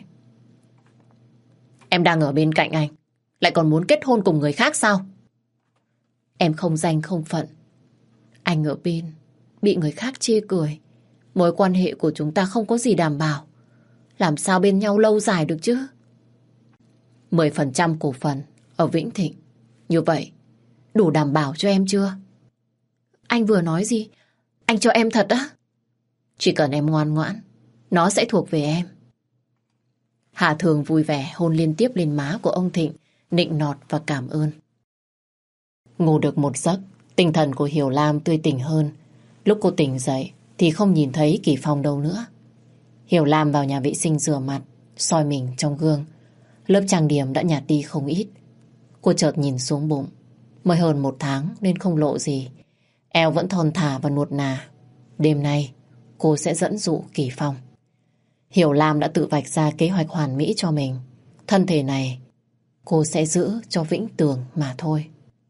Em đang ở bên cạnh anh, lại còn muốn kết hôn cùng người khác sao? Em không danh không phận. Anh ở bên, bị người khác chê cười. Mối quan hệ của chúng ta không có gì đảm bảo. Làm sao bên nhau lâu dài được chứ? Mười phần trăm cổ phần ở Vĩnh Thịnh. Như vậy, đủ đảm bảo cho em chưa? Anh vừa nói gì? Anh cho em thật á? Chỉ cần em ngoan ngoãn, nó sẽ thuộc về em. Hà Thường vui vẻ hôn liên tiếp lên má của ông Thịnh, nịnh nọt và cảm ơn. Ngủ được một giấc, tinh thần của Hiểu Lam tươi tỉnh hơn. Lúc cô tỉnh dậy thì không nhìn thấy Kỳ Phong đâu nữa. Hiểu Lam vào nhà vệ sinh rửa mặt, soi mình trong gương. Lớp trang điểm đã nhạt đi không ít. Cô chợt nhìn xuống bụng. Mới hơn một tháng nên không lộ gì. Eo vẫn thon thả và nuột nà. Đêm nay cô sẽ dẫn dụ Kỳ Phong. Hiểu Lam đã tự vạch ra kế hoạch hoàn mỹ cho mình. Thân thể này cô sẽ giữ cho Vĩnh Tường mà thôi.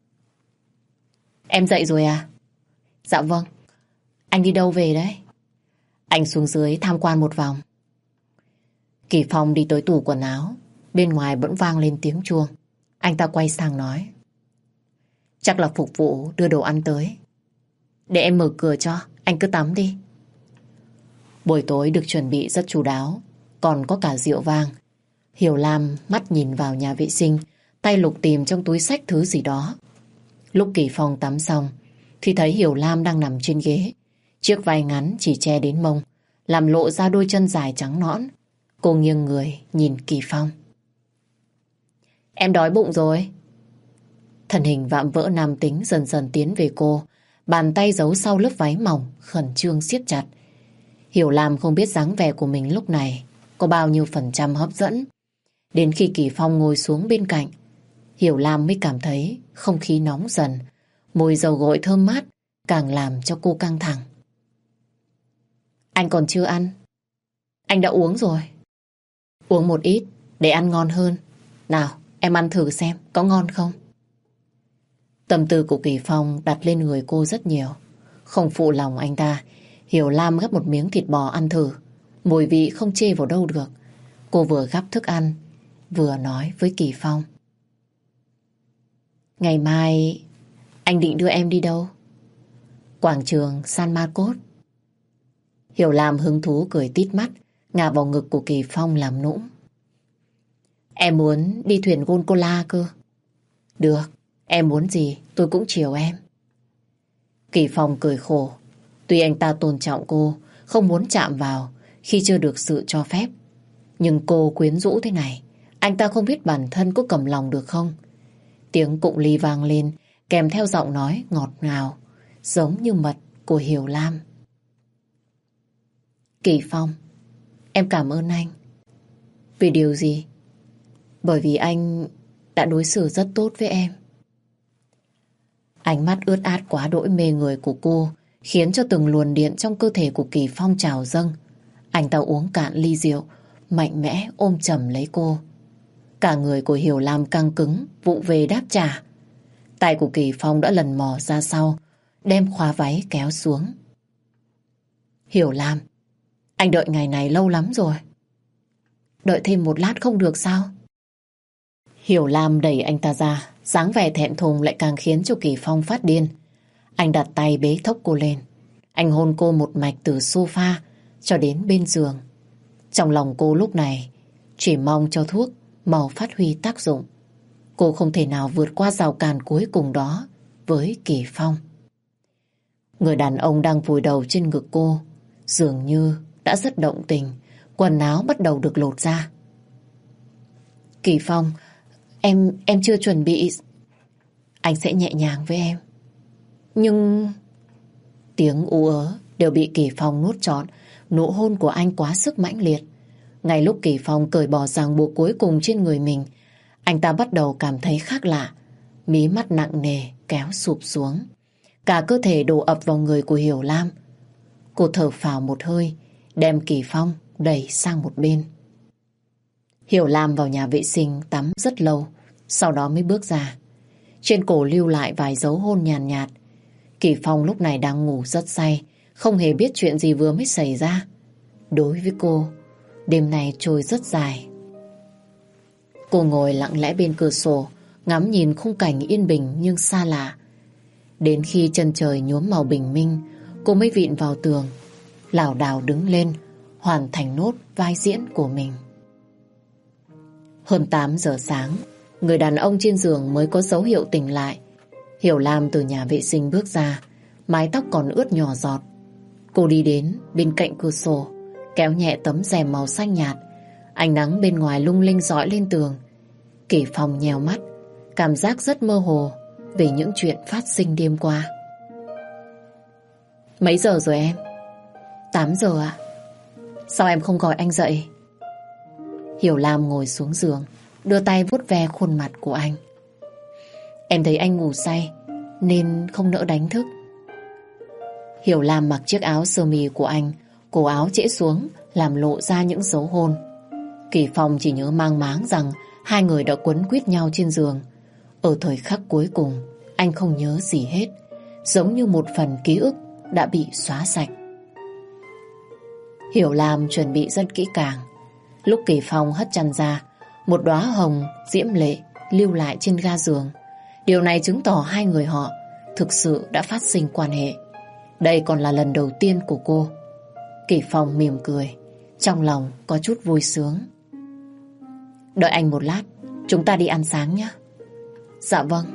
Em dậy rồi à? Dạ vâng. Anh đi đâu về đấy? Anh xuống dưới tham quan một vòng. Kỳ Phong đi tới tủ quần áo. Bên ngoài vẫn vang lên tiếng chuông. Anh ta quay sang nói. Chắc là phục vụ đưa đồ ăn tới. Để em mở cửa cho, anh cứ tắm đi. Buổi tối được chuẩn bị rất chu đáo, còn có cả rượu vang. Hiểu Lam mắt nhìn vào nhà vệ sinh, tay lục tìm trong túi xách thứ gì đó. Lúc Kỳ Phong tắm xong thì thấy Hiểu Lam đang nằm trên ghế. Chiếc vai ngắn chỉ che đến mông, làm lộ ra đôi chân dài trắng nõn. Cô nghiêng người nhìn Kỳ Phong. Em đói bụng rồi. Thân hình vạm vỡ nam tính dần dần tiến về cô, bàn tay giấu sau lớp váy mỏng, khẩn trương siết chặt. Hiểu Lam không biết dáng vẻ của mình lúc này có bao nhiêu phần trăm hấp dẫn. Đến khi Kỳ Phong ngồi xuống bên cạnh, Hiểu Lam mới cảm thấy không khí nóng dần. Mùi dầu gội thơm mát càng làm cho cô căng thẳng. Anh còn chưa ăn. Anh đã uống rồi. Uống một ít để ăn ngon hơn. Nào, em ăn thử xem có ngon không. Tâm tư của Kỳ Phong đặt lên người cô rất nhiều. Không phụ lòng anh ta, Hiểu Lam gắp một miếng thịt bò ăn thử. Mùi vị không chê vào đâu được. Cô vừa gắp thức ăn, vừa nói với Kỳ Phong. Ngày mai anh định đưa em đi đâu? Quảng trường San Marcos. Hiểu Lam hứng thú cười tít mắt, ngả vào ngực của Kỳ Phong làm nũng. Em muốn đi thuyền Gondola cơ. Được, em muốn gì tôi cũng chiều em. Kỳ Phong cười khổ. Tuy anh ta tôn trọng cô, không muốn chạm vào khi chưa được sự cho phép. Nhưng cô quyến rũ thế này, anh ta không biết bản thân có cầm lòng được không. Tiếng cụng ly vang lên, kèm theo giọng nói ngọt ngào, giống như mật của Hiểu Lam. Kỳ Phong, em cảm ơn anh. Vì điều gì? Bởi vì anh đã đối xử rất tốt với em. Ánh mắt ướt át quá đỗi mê người của cô khiến cho từng luồn điện trong cơ thể của Kỳ Phong trào dâng. Anh ta uống cạn ly rượu, mạnh mẽ ôm chầm lấy cô. Cả người của Hiểu Lam căng cứng, vụng về đáp trả. Tay của Kỳ Phong đã lần mò ra sau, đem khóa váy kéo xuống. Hiểu Lam, anh đợi ngày này lâu lắm rồi. Đợi thêm một lát không được sao? Hiểu Lam đẩy anh ta ra, dáng vẻ thẹn thùng lại càng khiến cho Kỳ Phong phát điên. Anh đặt tay bế thốc cô lên. Anh hôn cô một mạch từ sofa cho đến bên giường. Trong lòng cô lúc này chỉ mong cho thuốc mau phát huy tác dụng. Cô không thể nào vượt qua rào cản cuối cùng đó với Kỳ Phong. Người đàn ông đang vùi đầu trên ngực cô dường như đã rất động tình. Quần áo bắt đầu được lột ra. Kỳ Phong, em em chưa chuẩn bị. Anh sẽ nhẹ nhàng với em. Nhưng... Tiếng ú ớ đều bị Kỳ Phong nuốt trọn. Nụ hôn của anh quá sức mãnh liệt. Ngay lúc Kỳ Phong cởi bỏ ràng buộc cuối cùng trên người mình, anh ta bắt đầu cảm thấy khác lạ. Mí mắt nặng nề kéo sụp xuống. Cả cơ thể đổ ập vào người của Hiểu Lam. Cô thở phào một hơi, đem Kỳ Phong đẩy sang một bên. Hiểu Lam vào nhà vệ sinh tắm rất lâu, sau đó mới bước ra. Trên cổ lưu lại vài dấu hôn nhàn nhạt, nhạt. Kỳ Phong lúc này đang ngủ rất say, không hề biết chuyện gì vừa mới xảy ra. Đối với cô, đêm này trôi rất dài. Cô ngồi lặng lẽ bên cửa sổ, ngắm nhìn khung cảnh yên bình nhưng xa lạ. Đến khi chân trời nhuốm màu bình minh, cô mới vịn vào tường, lảo đảo đứng lên, hoàn thành nốt vai diễn của mình. Hơn tám giờ sáng, người đàn ông trên giường mới có dấu hiệu tỉnh lại. Hiểu Lam từ nhà vệ sinh bước ra, mái tóc còn ướt nhỏ giọt. Cô đi đến bên cạnh cửa sổ, kéo nhẹ tấm rèm màu xanh nhạt. Ánh nắng bên ngoài lung linh dõi lên tường. Kỳ Phong nheo mắt, cảm giác rất mơ hồ về những chuyện phát sinh đêm qua. Mấy giờ rồi em? Tám giờ ạ. Sao em không gọi anh dậy? Hiểu Lam ngồi xuống giường, đưa tay vuốt ve khuôn mặt của anh. Em thấy anh ngủ say nên không nỡ đánh thức. Hiểu Lam mặc chiếc áo sơ mi của anh, cổ áo trễ xuống làm lộ ra những dấu hôn. Kỳ Phong chỉ nhớ mang máng rằng hai người đã quấn quýt nhau trên giường. Ở thời khắc cuối cùng, anh không nhớ gì hết, giống như một phần ký ức đã bị xóa sạch. Hiểu Lam chuẩn bị rất kỹ càng. Lúc Kỳ Phong hất chăn ra, một đóa hồng diễm lệ lưu lại trên ga giường. Điều này chứng tỏ hai người họ thực sự đã phát sinh quan hệ. Đây còn là lần đầu tiên của cô. Kỳ Phong mỉm cười, trong lòng có chút vui sướng. Đợi anh một lát, chúng ta đi ăn sáng nhé. Dạ vâng.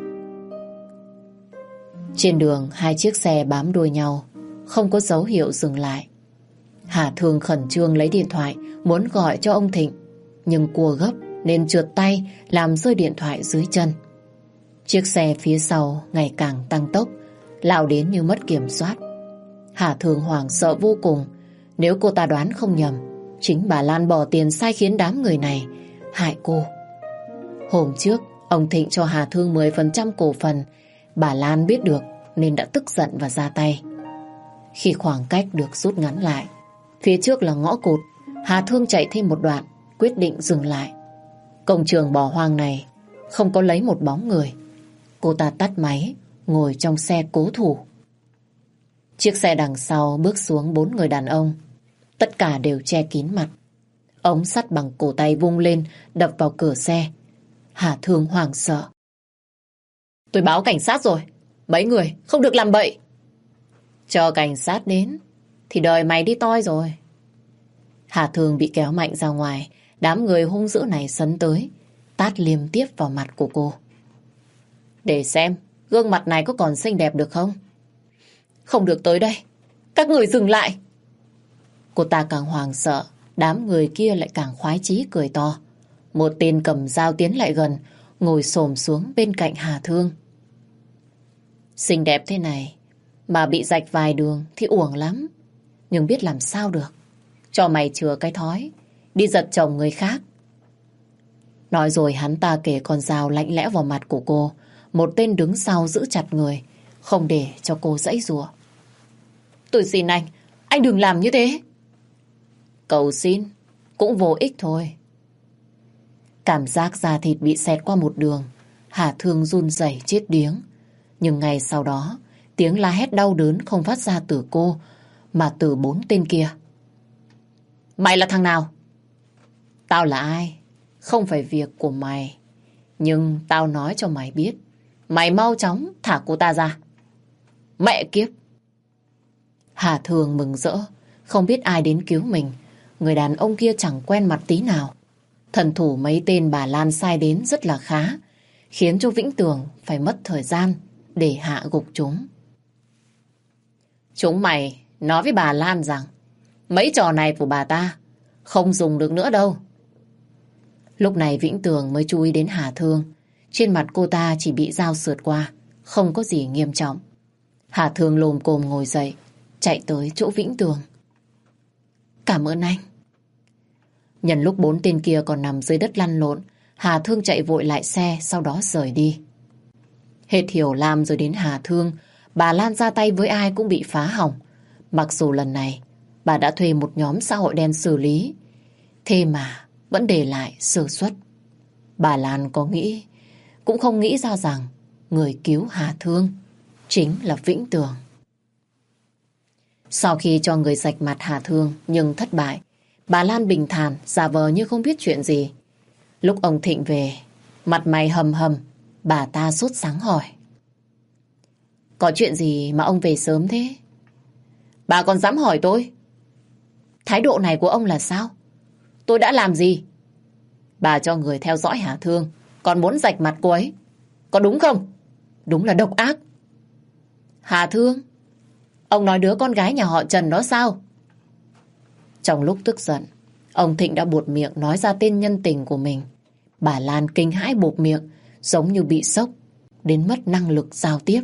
Trên đường, hai chiếc xe bám đuôi nhau, không có dấu hiệu dừng lại. Hà Thương khẩn trương lấy điện thoại, muốn gọi cho ông Thịnh, nhưng cua gấp nên trượt tay làm rơi điện thoại dưới chân. Chiếc xe phía sau ngày càng tăng tốc, lao đến như mất kiểm soát. Hà Thương hoảng sợ vô cùng. Nếu cô ta đoán không nhầm, chính bà Lan bỏ tiền sai khiến đám người này hại cô. Hôm trước, Ông Thịnh cho Hà Thương mười phần trăm cổ phần. Bà Lan biết được nên đã tức giận và ra tay. Khi khoảng cách được rút ngắn lại, phía trước là ngõ cụt, Hà Thương chạy thêm một đoạn, quyết định dừng lại. Công trường bỏ hoang này không có lấy một bóng người. Cô ta tắt máy, ngồi trong xe cố thủ. Chiếc xe đằng sau bước xuống bốn người đàn ông. Tất cả đều che kín mặt. Ống sắt bằng cổ tay vung lên, đập vào cửa xe. Hà Thương hoảng sợ. Tôi báo cảnh sát rồi. Mấy người không được làm bậy. Chờ cảnh sát đến thì đời mày đi toi rồi. Hà Thương bị kéo mạnh ra ngoài. Đám người hung dữ này sấn tới, tát liêm tiếp vào mặt của cô. Để xem gương mặt này có còn xinh đẹp được không? Không được tới đây. Các người dừng lại. Cô ta càng hoảng sợ, đám người kia lại càng khoái chí cười to. Một tên cầm dao tiến lại gần, ngồi xổm xuống bên cạnh Hà Thương. Xinh đẹp thế này mà bị rạch vài đường thì uổng lắm. Nhưng biết làm sao được. Cho mày chừa cái thói đi giật chồng người khác. Nói rồi hắn ta kể con dao lạnh lẽo vào mặt của cô. Một tên đứng sau giữ chặt người, không để cho cô giãy giụa. Tôi xin anh, anh đừng làm như thế. Cầu xin cũng vô ích thôi. Cảm giác da thịt bị xẹt qua một đường, Hà Thương run rẩy chết điếng. Nhưng ngay sau đó, tiếng la hét đau đớn không phát ra từ cô, mà từ bốn tên kia. Mày là thằng nào? Tao là ai? Không phải việc của mày. Nhưng tao nói cho mày biết, mày mau chóng thả cô ta ra. Mẹ kiếp! Hà Thương mừng rỡ, không biết ai đến cứu mình. Người đàn ông kia chẳng quen mặt tí nào. Thần thủ mấy tên bà Lan sai đến rất là khá, khiến cho Vĩnh Tường phải mất thời gian để hạ gục chúng. Chúng mày nói với bà Lan rằng mấy trò này của bà ta không dùng được nữa đâu. Lúc này Vĩnh Tường mới chú ý đến Hà Thương. Trên mặt cô ta chỉ bị dao sượt qua, không có gì nghiêm trọng. Hà Thương lồm cồm ngồi dậy, chạy tới chỗ Vĩnh Tường. Cảm ơn anh. Nhân lúc bốn tên kia còn nằm dưới đất lăn lộn, Hà Thương chạy vội lại xe, sau đó rời đi. Hết Hiểu Lam rồi đến Hà Thương, bà Lan ra tay với ai cũng bị phá hỏng. Mặc dù lần này bà đã thuê một nhóm xã hội đen xử lý, thế mà vẫn để lại sơ suất. Bà Lan có nghĩ, cũng không nghĩ ra rằng người cứu Hà Thương chính là Vĩnh Tường. Sau khi cho người rạch mặt Hà Thương nhưng thất bại, bà Lan bình thản giả vờ như không biết chuyện gì. Lúc ông Thịnh về, mặt mày hầm hầm, bà ta sốt sắng hỏi. Có chuyện gì mà ông về sớm thế? Bà còn dám hỏi tôi? Thái độ này của ông là sao? Tôi đã làm gì? Bà cho người theo dõi Hà Thương, còn muốn rạch mặt cô ấy. Có đúng không? Đúng là độc ác. Hà Thương? Ông nói đứa con gái nhà họ Trần đó sao? Trong lúc tức giận, ông Thịnh đã buột miệng nói ra tên nhân tình của mình. Bà Lan kinh hãi bụp miệng, giống như bị sốc, đến mất năng lực giao tiếp.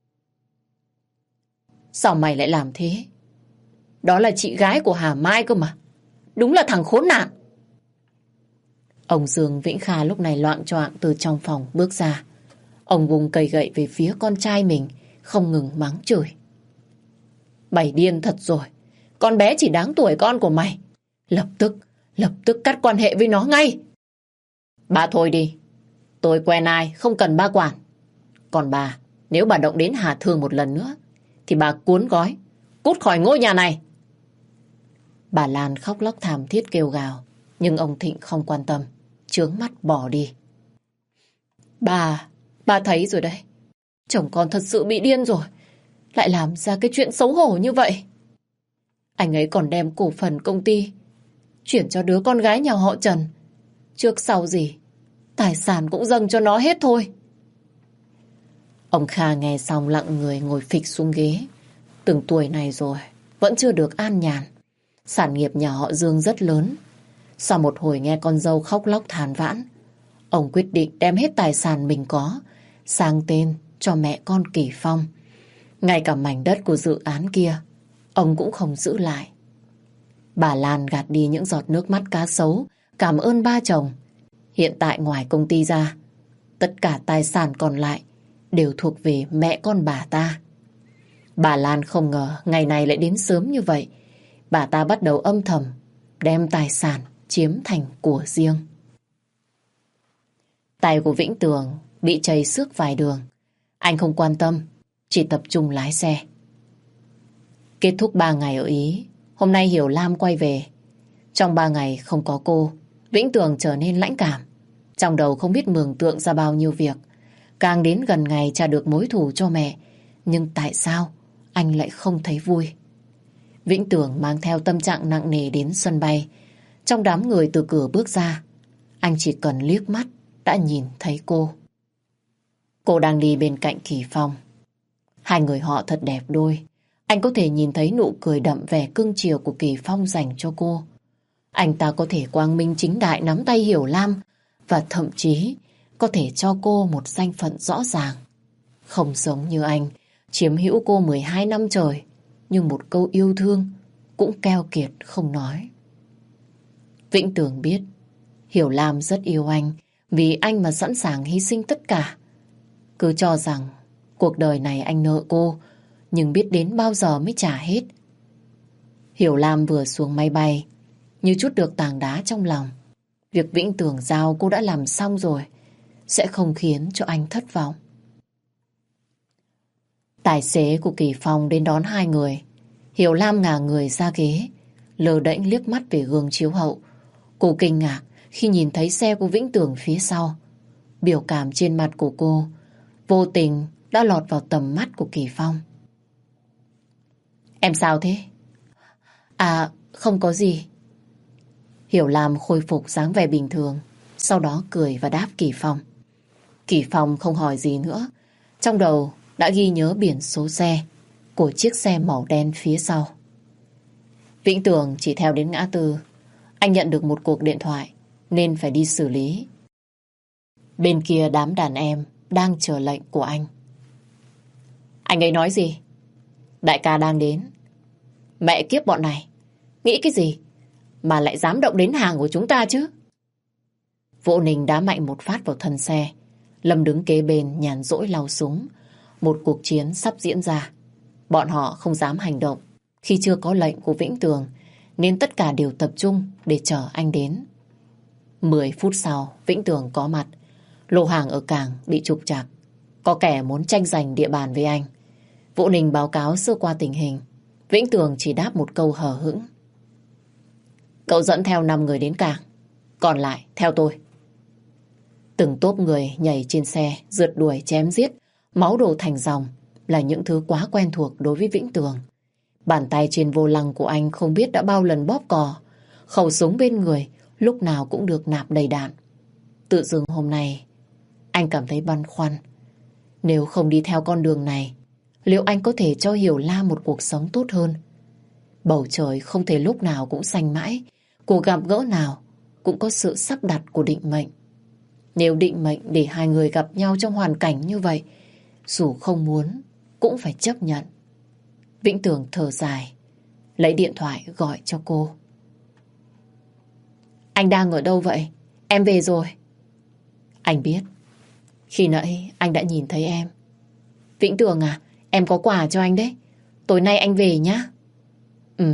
Sao mày lại làm thế? Đó là chị gái của Hà Mai cơ mà. Đúng là thằng khốn nạn. Ông Dương Vĩnh Kha lúc này loạng choạng từ trong phòng bước ra. Ông vùng cây gậy về phía con trai mình, không ngừng mắng chửi. Mày điên thật rồi. Con bé chỉ đáng tuổi con của mày. Lập tức, lập tức cắt quan hệ với nó ngay. Bà thôi đi. Tôi quen ai, không cần ba quản. Còn bà, nếu bà động đến Hà Thương một lần nữa, thì bà cuốn gói, cút khỏi ngôi nhà này. Bà Lan khóc lóc thảm thiết kêu gào, nhưng ông Thịnh không quan tâm, trướng mắt bỏ đi. Bà, bà thấy rồi đấy. Chồng con thật sự bị điên rồi. Lại làm ra cái chuyện xấu hổ như vậy. Anh ấy còn đem cổ phần công ty chuyển cho đứa con gái nhà họ Trần. Trước sau gì, tài sản cũng dâng cho nó hết thôi. Ông Kha nghe xong lặng người ngồi phịch xuống ghế. Từng tuổi này rồi, vẫn chưa được an nhàn. Sản nghiệp nhà họ Dương rất lớn. Sau một hồi nghe con dâu khóc lóc than vãn, ông quyết định đem hết tài sản mình có sang tên cho mẹ con Kỳ Phong. Ngay cả mảnh đất của dự án kia, ông cũng không giữ lại. Bà Lan gạt đi những giọt nước mắt cá sấu, cảm ơn ba chồng. Hiện tại ngoài công ty ra, tất cả tài sản còn lại đều thuộc về mẹ con bà ta. Bà Lan không ngờ ngày này lại đến sớm như vậy. Bà ta bắt đầu âm thầm đem tài sản chiếm thành của riêng. Tay của Vĩnh Tường bị chảy xước vài đường. Anh không quan tâm, chỉ tập trung lái xe. Kết thúc ba ngày ở Ý, hôm nay Hiểu Lam quay về. Trong ba ngày không có cô, Vĩnh Tường trở nên lãnh cảm. Trong đầu không biết mường tượng ra bao nhiêu việc. Càng đến gần ngày trả được mối thù cho mẹ, nhưng tại sao anh lại không thấy vui? Vĩnh Tường mang theo tâm trạng nặng nề đến sân bay. Trong đám người từ cửa bước ra, anh chỉ cần liếc mắt đã nhìn thấy cô. Cô đang đi bên cạnh Kỳ Phong. Hai người họ thật đẹp đôi. Anh có thể nhìn thấy nụ cười đậm vẻ cưng chiều của Kỳ Phong dành cho cô. Anh ta có thể quang minh chính đại nắm tay Hiểu Lam và thậm chí có thể cho cô một danh phận rõ ràng. Không giống như anh, chiếm hữu cô mười hai năm trời, nhưng một câu yêu thương cũng keo kiệt không nói. Vĩnh Tường biết Hiểu Lam rất yêu anh, vì anh mà sẵn sàng hy sinh tất cả. Cứ cho rằng cuộc đời này anh nợ cô, nhưng biết đến bao giờ mới trả hết. Hiểu Lam vừa xuống máy bay, như chút được tảng đá trong lòng. Việc Vĩnh Tường giao cô đã làm xong rồi, sẽ không khiến cho anh thất vọng. Tài xế của Kỳ Phong đến đón hai người. Hiểu Lam ngả người ra ghế, lờ đễnh liếc mắt về gương chiếu hậu. Cô kinh ngạc khi nhìn thấy xe của Vĩnh Tường phía sau. Biểu cảm trên mặt của cô vô tình đã lọt vào tầm mắt của Kỳ Phong. Em sao thế? À, không có gì. Hiểu Lam khôi phục dáng vẻ bình thường, sau đó cười và đáp Kỳ Phong. Kỳ Phong không hỏi gì nữa. Trong đầu đã ghi nhớ biển số xe của chiếc xe màu đen phía sau. Vĩnh Tường chỉ theo đến ngã tư. Anh nhận được một cuộc điện thoại nên phải đi xử lý. Bên kia đám đàn em đang chờ lệnh của anh. Anh ấy nói gì? Đại ca đang đến. Mẹ kiếp bọn này, nghĩ cái gì mà lại dám động đến hàng của chúng ta chứ? Vũ Ninh đá mạnh một phát vào thân xe. Lâm đứng kế bên nhàn rỗi lau súng. Một cuộc chiến sắp diễn ra. Bọn họ không dám hành động khi chưa có lệnh của Vĩnh Tường, nên tất cả đều tập trung để chờ anh đến. Mười phút sau, Vĩnh Tường có mặt. Lô hàng ở cảng bị trục trặc. Có kẻ muốn tranh giành địa bàn với anh. Vũ Ninh báo cáo sơ qua tình hình. Vĩnh Tường chỉ đáp một câu hờ hững. Cậu dẫn theo năm người đến cảng, còn lại theo tôi. Từng tốp người nhảy trên xe, rượt đuổi chém giết, máu đổ thành dòng là những thứ quá quen thuộc đối với Vĩnh Tường. Bàn tay trên vô lăng của anh không biết đã bao lần bóp cò. Khẩu súng bên người lúc nào cũng được nạp đầy đạn. Tự dưng hôm nay anh cảm thấy băn khoăn. Nếu không đi theo con đường này, liệu anh có thể cho Hiểu Lam một cuộc sống tốt hơn? Bầu trời không thể lúc nào cũng xanh mãi. Cuộc gặp gỡ nào cũng có sự sắp đặt của định mệnh. Nếu định mệnh để hai người gặp nhau trong hoàn cảnh như vậy, dù không muốn cũng phải chấp nhận. Vĩnh Tường thở dài, lấy điện thoại gọi cho cô. Anh đang ở đâu vậy? Em về rồi. Anh biết. Khi nãy anh đã nhìn thấy em. Vĩnh Tường à, em có quà cho anh đấy. Tối nay anh về nhá. Ừ.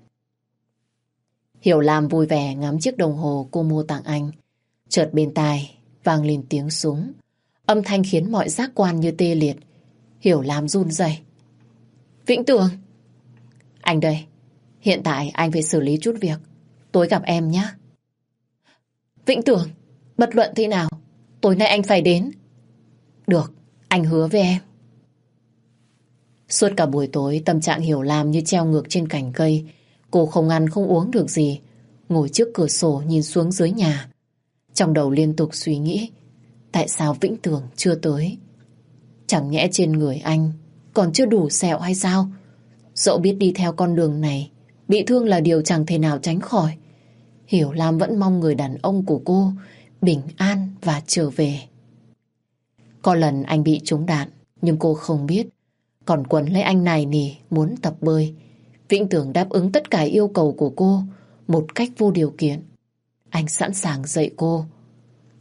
Hiểu Lam vui vẻ ngắm chiếc đồng hồ cô mua tặng anh. Chợt bên tai vang lên tiếng súng. Âm thanh khiến mọi giác quan như tê liệt. Hiểu Lam run rẩy. Vĩnh Tường. Anh đây. Hiện tại anh phải xử lý chút việc. Tối gặp em nhé. Vĩnh Tường, bất luận thế nào, tối nay anh phải đến. Được, anh hứa với em. Suốt cả buổi tối, tâm trạng Hiểu Lam như treo ngược trên cành cây. Cô không ăn không uống được gì, ngồi trước cửa sổ nhìn xuống dưới nhà. Trong đầu liên tục suy nghĩ, tại sao Vĩnh Tường chưa tới? Chẳng nhẽ trên người anh còn chưa đủ sẹo hay sao? Dẫu biết đi theo con đường này, bị thương là điều chẳng thể nào tránh khỏi. Hiểu Lam vẫn mong người đàn ông của cô bình an và trở về. Có lần anh bị trúng đạn, nhưng cô không biết. Còn quấn lấy anh này nỉ muốn tập bơi. Vĩnh Tường đáp ứng tất cả yêu cầu của cô một cách vô điều kiện. Anh sẵn sàng dạy cô.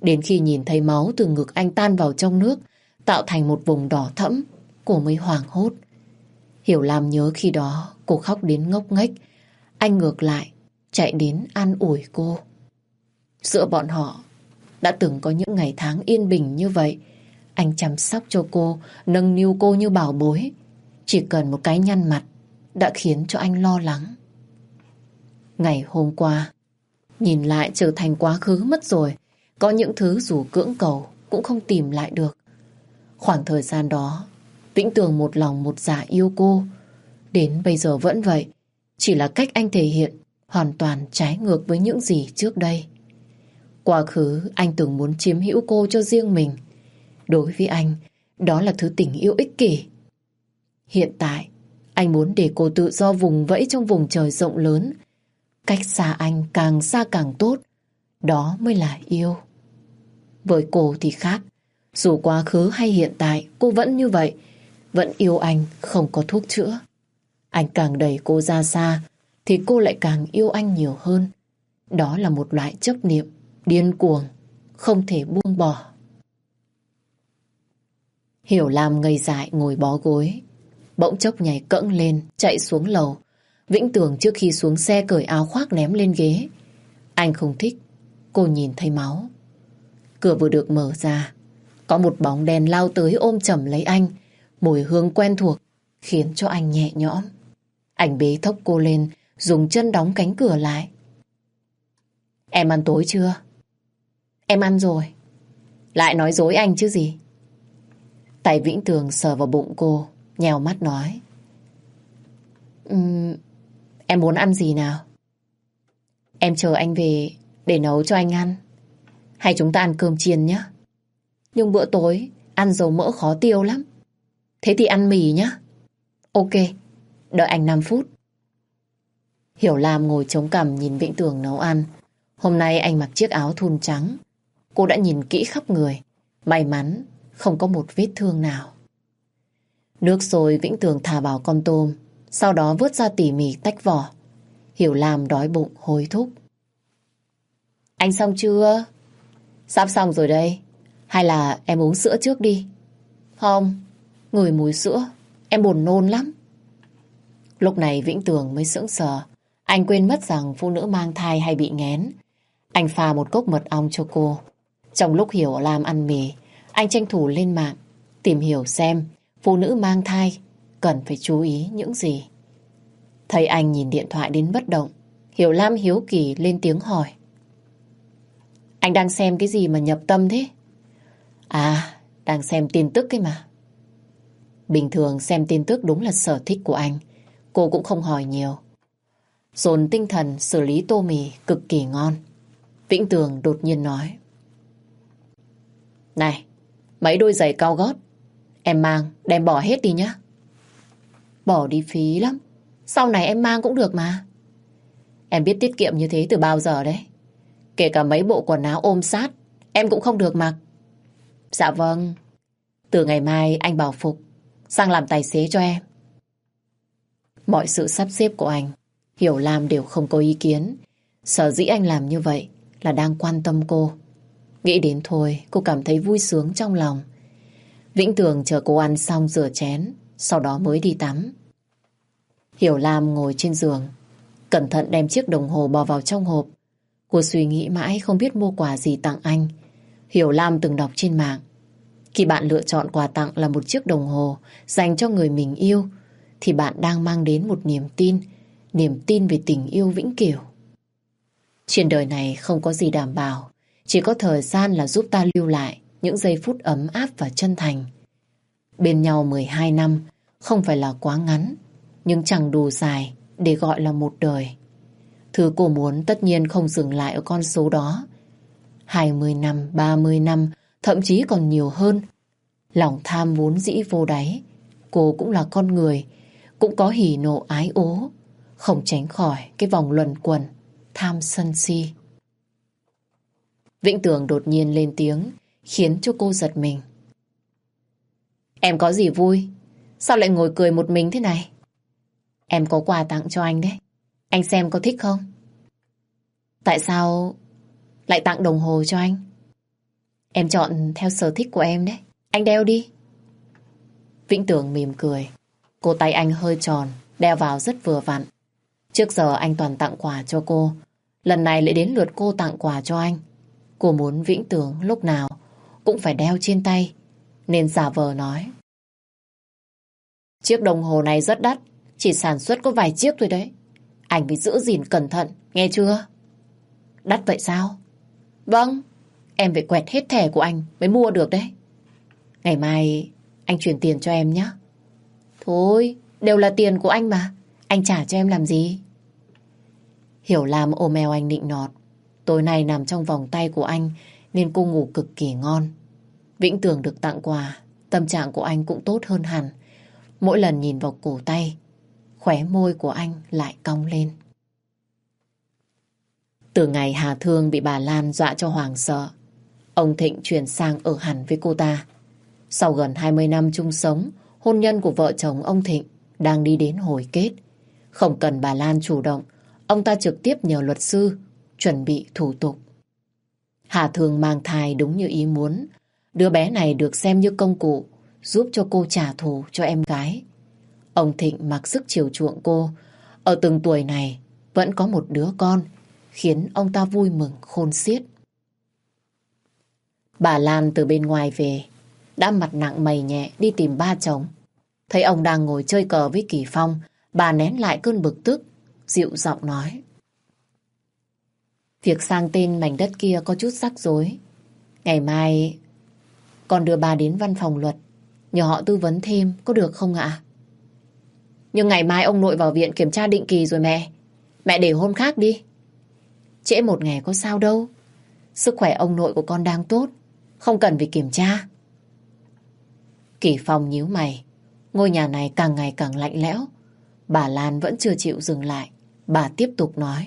Đến khi nhìn thấy máu từ ngực anh tan vào trong nước, tạo thành một vùng đỏ thẫm, cô mới hoảng hốt. Hiểu Lam nhớ khi đó cô khóc đến ngốc nghếch. Anh ngược lại chạy đến an ủi cô. Giữa bọn họ đã từng có những ngày tháng yên bình như vậy. Anh chăm sóc cho cô, nâng niu cô như bảo bối. Chỉ cần một cái nhăn mặt đã khiến cho anh lo lắng. Ngày hôm qua, nhìn lại trở thành quá khứ mất rồi. Có những thứ dù cưỡng cầu cũng không tìm lại được. Khoảng thời gian đó, Vĩnh Tường một lòng một dạ yêu cô. Đến bây giờ vẫn vậy. Chỉ là cách anh thể hiện hoàn toàn trái ngược với những gì trước đây. Quá khứ anh từng muốn chiếm hữu cô cho riêng mình. Đối với anh, đó là thứ tình yêu ích kỷ. Hiện tại, anh muốn để cô tự do vùng vẫy trong vùng trời rộng lớn. Cách xa anh càng xa càng tốt. Đó mới là yêu. Với cô thì khác. Dù quá khứ hay hiện tại, cô vẫn như vậy. Vẫn yêu anh không có thuốc chữa. Anh càng đẩy cô ra xa, thì cô lại càng yêu anh nhiều hơn. Đó là một loại chấp niệm điên cuồng, không thể buông bỏ. Hiểu Lam ngây dại ngồi bó gối, bỗng chốc nhảy cẫng lên, chạy xuống lầu. Vĩnh Tường trước khi xuống xe cởi áo khoác ném lên ghế. Anh không thích cô nhìn thấy máu. Cửa vừa được mở ra, có một bóng đen lao tới ôm chầm lấy anh. Mùi hương quen thuộc khiến cho anh nhẹ nhõm. Anh bế thốc cô lên, dùng chân đóng cánh cửa lại. Em ăn tối chưa? Em ăn rồi. Lại nói dối anh chứ gì. Tay Vĩnh Tường sờ vào bụng cô, nhèo mắt nói. Um, em muốn ăn gì nào? Em chờ anh về để nấu cho anh ăn. Hay chúng ta ăn cơm chiên nhé. Nhưng bữa tối ăn dầu mỡ khó tiêu lắm. Thế thì ăn mì nhé. Ok, đợi anh năm phút. Hiểu Lam ngồi chống cằm nhìn Vĩnh Tường nấu ăn. Hôm nay anh mặc chiếc áo thun trắng. Cô đã nhìn kỹ khắp người. May mắn không có một vết thương nào. Nước sôi Vĩnh Tường thả vào con tôm, sau đó vớt ra tỉ mỉ tách vỏ. Hiểu Lam đói bụng hối thúc. Anh xong chưa? Sắp xong rồi đây. Hay là em uống sữa trước đi? Không, ngửi mùi sữa em buồn nôn lắm. Lúc này Vĩnh Tường mới sững sờ. Anh quên mất rằng phụ nữ mang thai hay bị nghén. Anh pha một cốc mật ong cho cô. Trong lúc Hiểu Lam ăn mì, anh tranh thủ lên mạng tìm hiểu xem phụ nữ mang thai cần phải chú ý những gì. Thấy anh nhìn điện thoại đến bất động, Hiểu Lam hiếu kỳ lên tiếng hỏi. Anh đang xem cái gì mà nhập tâm thế? À, đang xem tin tức ấy mà. Bình thường xem tin tức đúng là sở thích của anh. Cô cũng không hỏi nhiều. Dồn tinh thần xử lý tô mì cực kỳ ngon. Vĩnh Tường đột nhiên nói. Này, mấy đôi giày cao gót em mang đem bỏ hết đi nhá. Bỏ đi phí lắm. Sau này em mang cũng được mà. Em biết tiết kiệm như thế từ bao giờ đấy. Kể cả mấy bộ quần áo ôm sát em cũng không được mặc. Dạ vâng. Từ ngày mai anh bảo Phục sang làm tài xế cho em. Mọi sự sắp xếp của anh Hiểu Lam đều không có ý kiến. Sở dĩ anh làm như vậy là đang quan tâm cô. Nghĩ đến thôi cô cảm thấy vui sướng trong lòng. Vĩnh Tường chờ cô ăn xong rửa chén, sau đó mới đi tắm. Hiểu Lam ngồi trên giường, cẩn thận đem chiếc đồng hồ bỏ vào trong hộp. Cô suy nghĩ mãi không biết mua quà gì tặng anh. Hiểu Lam từng đọc trên mạng, khi bạn lựa chọn quà tặng là một chiếc đồng hồ dành cho người mình yêu, thì bạn đang mang đến một niềm tin, niềm tin về tình yêu vĩnh cửu. Trên đời này không có gì đảm bảo, chỉ có thời gian là giúp ta lưu lại những giây phút ấm áp và chân thành. Bên nhau mười hai năm không phải là quá ngắn, nhưng chẳng đủ dài để gọi là một đời. Thứ cô muốn tất nhiên không dừng lại ở con số đó. hai mươi năm, ba mươi năm, thậm chí còn nhiều hơn. Lòng tham vốn dĩ vô đáy. Cô cũng là con người, cũng có hỉ nộ ái ố, không tránh khỏi cái vòng luẩn quẩn tham sân si. Vĩnh Tường đột nhiên lên tiếng, khiến cho cô giật mình. Em có gì vui? Sao lại ngồi cười một mình thế này? Em có quà tặng cho anh đấy. Anh xem có thích không? Tại sao lại tặng đồng hồ cho anh? Em chọn theo sở thích của em đấy. Anh đeo đi. Vĩnh Tường mỉm cười. Cổ tay anh hơi tròn, đeo vào rất vừa vặn. Trước giờ anh toàn tặng quà cho cô. Lần này lại đến lượt cô tặng quà cho anh. Cô muốn Vĩnh Tường lúc nào cũng phải đeo trên tay, nên giả vờ nói. Chiếc đồng hồ này rất đắt, chỉ sản xuất có vài chiếc thôi đấy. Anh phải giữ gìn cẩn thận, nghe chưa? Đắt vậy sao? Vâng, em phải quẹt hết thẻ của anh mới mua được đấy. Ngày mai anh chuyển tiền cho em nhé. Thôi, đều là tiền của anh mà. Anh trả cho em làm gì? Hiểu Lam ôm eo anh nịnh nọt. Tối nay nằm trong vòng tay của anh nên cô ngủ cực kỳ ngon. Vĩnh Tường được tặng quà, tâm trạng của anh cũng tốt hơn hẳn. Mỗi lần nhìn vào cổ tay, khóe môi của anh lại cong lên. Từ ngày Hà Thương bị bà Lan dọa cho hoảng sợ, ông Thịnh chuyển sang ở hẳn với cô ta. Sau gần hai mươi năm chung sống, hôn nhân của vợ chồng ông Thịnh đang đi đến hồi kết. Không cần bà Lan chủ động, ông ta trực tiếp nhờ luật sư chuẩn bị thủ tục. Hà Thương mang thai đúng như ý muốn. Đứa bé này được xem như công cụ giúp cho cô trả thù cho em gái. Ông Thịnh mặc sức chiều chuộng cô. Ở từng tuổi này vẫn có một đứa con, khiến ông ta vui mừng khôn xiết. Bà Lan từ bên ngoài về, đã mặt nặng mày nhẹ đi tìm ba chồng. Thấy ông đang ngồi chơi cờ với Kỳ Phong, bà nén lại cơn bực tức, dịu giọng nói. Việc sang tên mảnh đất kia có chút rắc rối. Ngày mai con đưa bà đến văn phòng luật, nhờ họ tư vấn thêm có được không ạ? Nhưng ngày mai ông nội vào viện kiểm tra định kỳ rồi mẹ. Mẹ để hôm khác đi. Trễ một ngày có sao đâu. Sức khỏe ông nội của con đang tốt, không cần phải kiểm tra. Kỳ Phong nhíu mày. Ngôi nhà này càng ngày càng lạnh lẽo. Bà Lan vẫn chưa chịu dừng lại. Bà tiếp tục nói.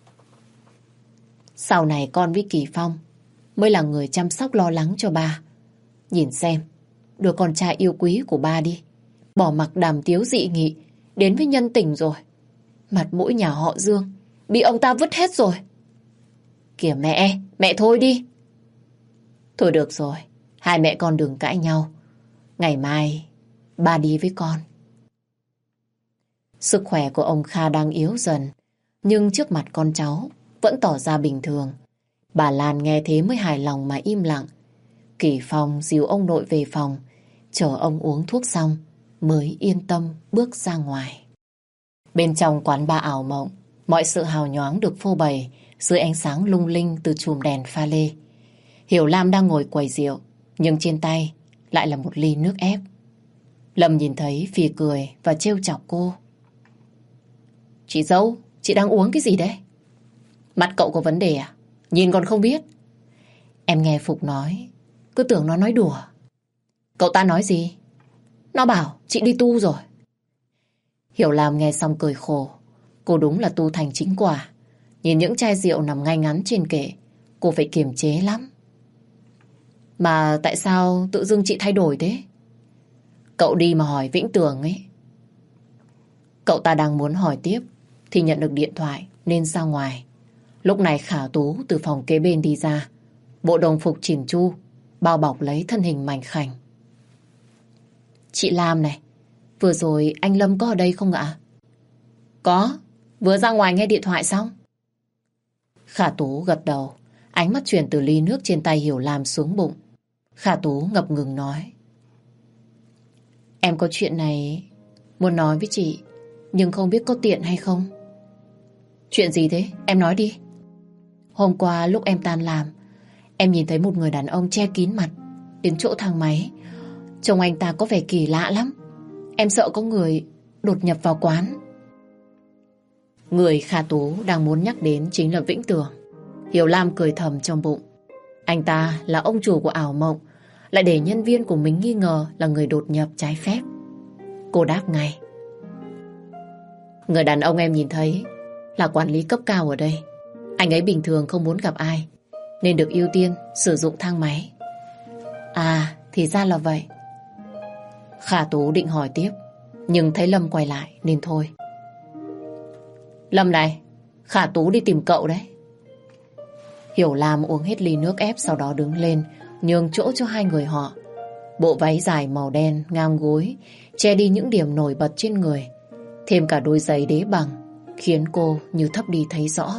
Sau này con với Kỳ Phong mới là người chăm sóc lo lắng cho ba. Nhìn xem, đứa con trai yêu quý của ba đi, bỏ mặc đàm tiếu dị nghị, đến với nhân tình rồi. Mặt mũi nhà họ Dương bị ông ta vứt hết rồi. Kìa mẹ, mẹ thôi đi. Thôi được rồi, hai mẹ con đừng cãi nhau. Ngày mai ba đi với con. Sức khỏe của ông Kha đang yếu dần, nhưng trước mặt con cháu vẫn tỏ ra bình thường. Bà Lan nghe thế mới hài lòng mà im lặng. Kỳ Phong dìu ông nội về phòng, chờ ông uống thuốc xong mới yên tâm bước ra ngoài. Bên trong quán bar ảo mộng, mọi sự hào nhoáng được phô bày dưới ánh sáng lung linh từ chùm đèn pha lê. Hiểu Lam đang ngồi quầy rượu, nhưng trên tay lại là một ly nước ép. Lâm nhìn thấy phì cười và trêu chọc cô. Chị dâu, chị đang uống cái gì đấy? Mặt cậu có vấn đề à? Nhìn còn không biết. Em nghe Phục nói, cứ tưởng nó nói đùa. Cậu ta nói gì? Nó bảo chị đi tu rồi. Hiểu Lam nghe xong cười khổ. Cô đúng là tu thành chính quả. Nhìn những chai rượu nằm ngay ngắn trên kệ, cô phải kiềm chế lắm. Mà tại sao tự dưng chị thay đổi thế? Cậu đi mà hỏi Vĩnh Tường ấy. Cậu ta đang muốn hỏi tiếp thì nhận được điện thoại nên ra ngoài. Lúc này Khả Tú từ phòng kế bên đi ra, bộ đồng phục chỉn chu, bao bọc lấy thân hình mảnh khảnh. Chị Lam này, vừa rồi anh Lâm có ở đây không ạ? Có, vừa ra ngoài nghe điện thoại xong. Khả Tú gật đầu, ánh mắt chuyển từ ly nước trên tay Hiểu Lam xuống bụng. Khả Tú ngập ngừng nói. Em có chuyện này muốn nói với chị, nhưng không biết có tiện hay không. Chuyện gì thế? Em nói đi. Hôm qua lúc em tan làm, em nhìn thấy một người đàn ông che kín mặt đến chỗ thang máy. Trông anh ta có vẻ kỳ lạ lắm. Em sợ có người đột nhập vào quán. Người Kha Tú đang muốn nhắc đến chính là Vĩnh Tường. Hiểu Lam cười thầm trong bụng. Anh ta là ông chủ của ảo mộng, lại để nhân viên của mình nghi ngờ là người đột nhập trái phép. Cô đáp ngay. Người đàn ông em nhìn thấy là quản lý cấp cao ở đây. Anh ấy bình thường không muốn gặp ai, nên được ưu tiên sử dụng thang máy. À, thì ra là vậy. Khả Tú định hỏi tiếp, nhưng thấy Lâm quay lại nên thôi. Lâm này, Khả Tú đi tìm cậu đấy. Hiểu Lam uống hết ly nước ép, sau đó đứng lên, nhường chỗ cho hai người họ. Bộ váy dài màu đen ngang gối che đi những điểm nổi bật trên người, thêm cả đôi giày đế bằng khiến cô như thấp đi thấy rõ.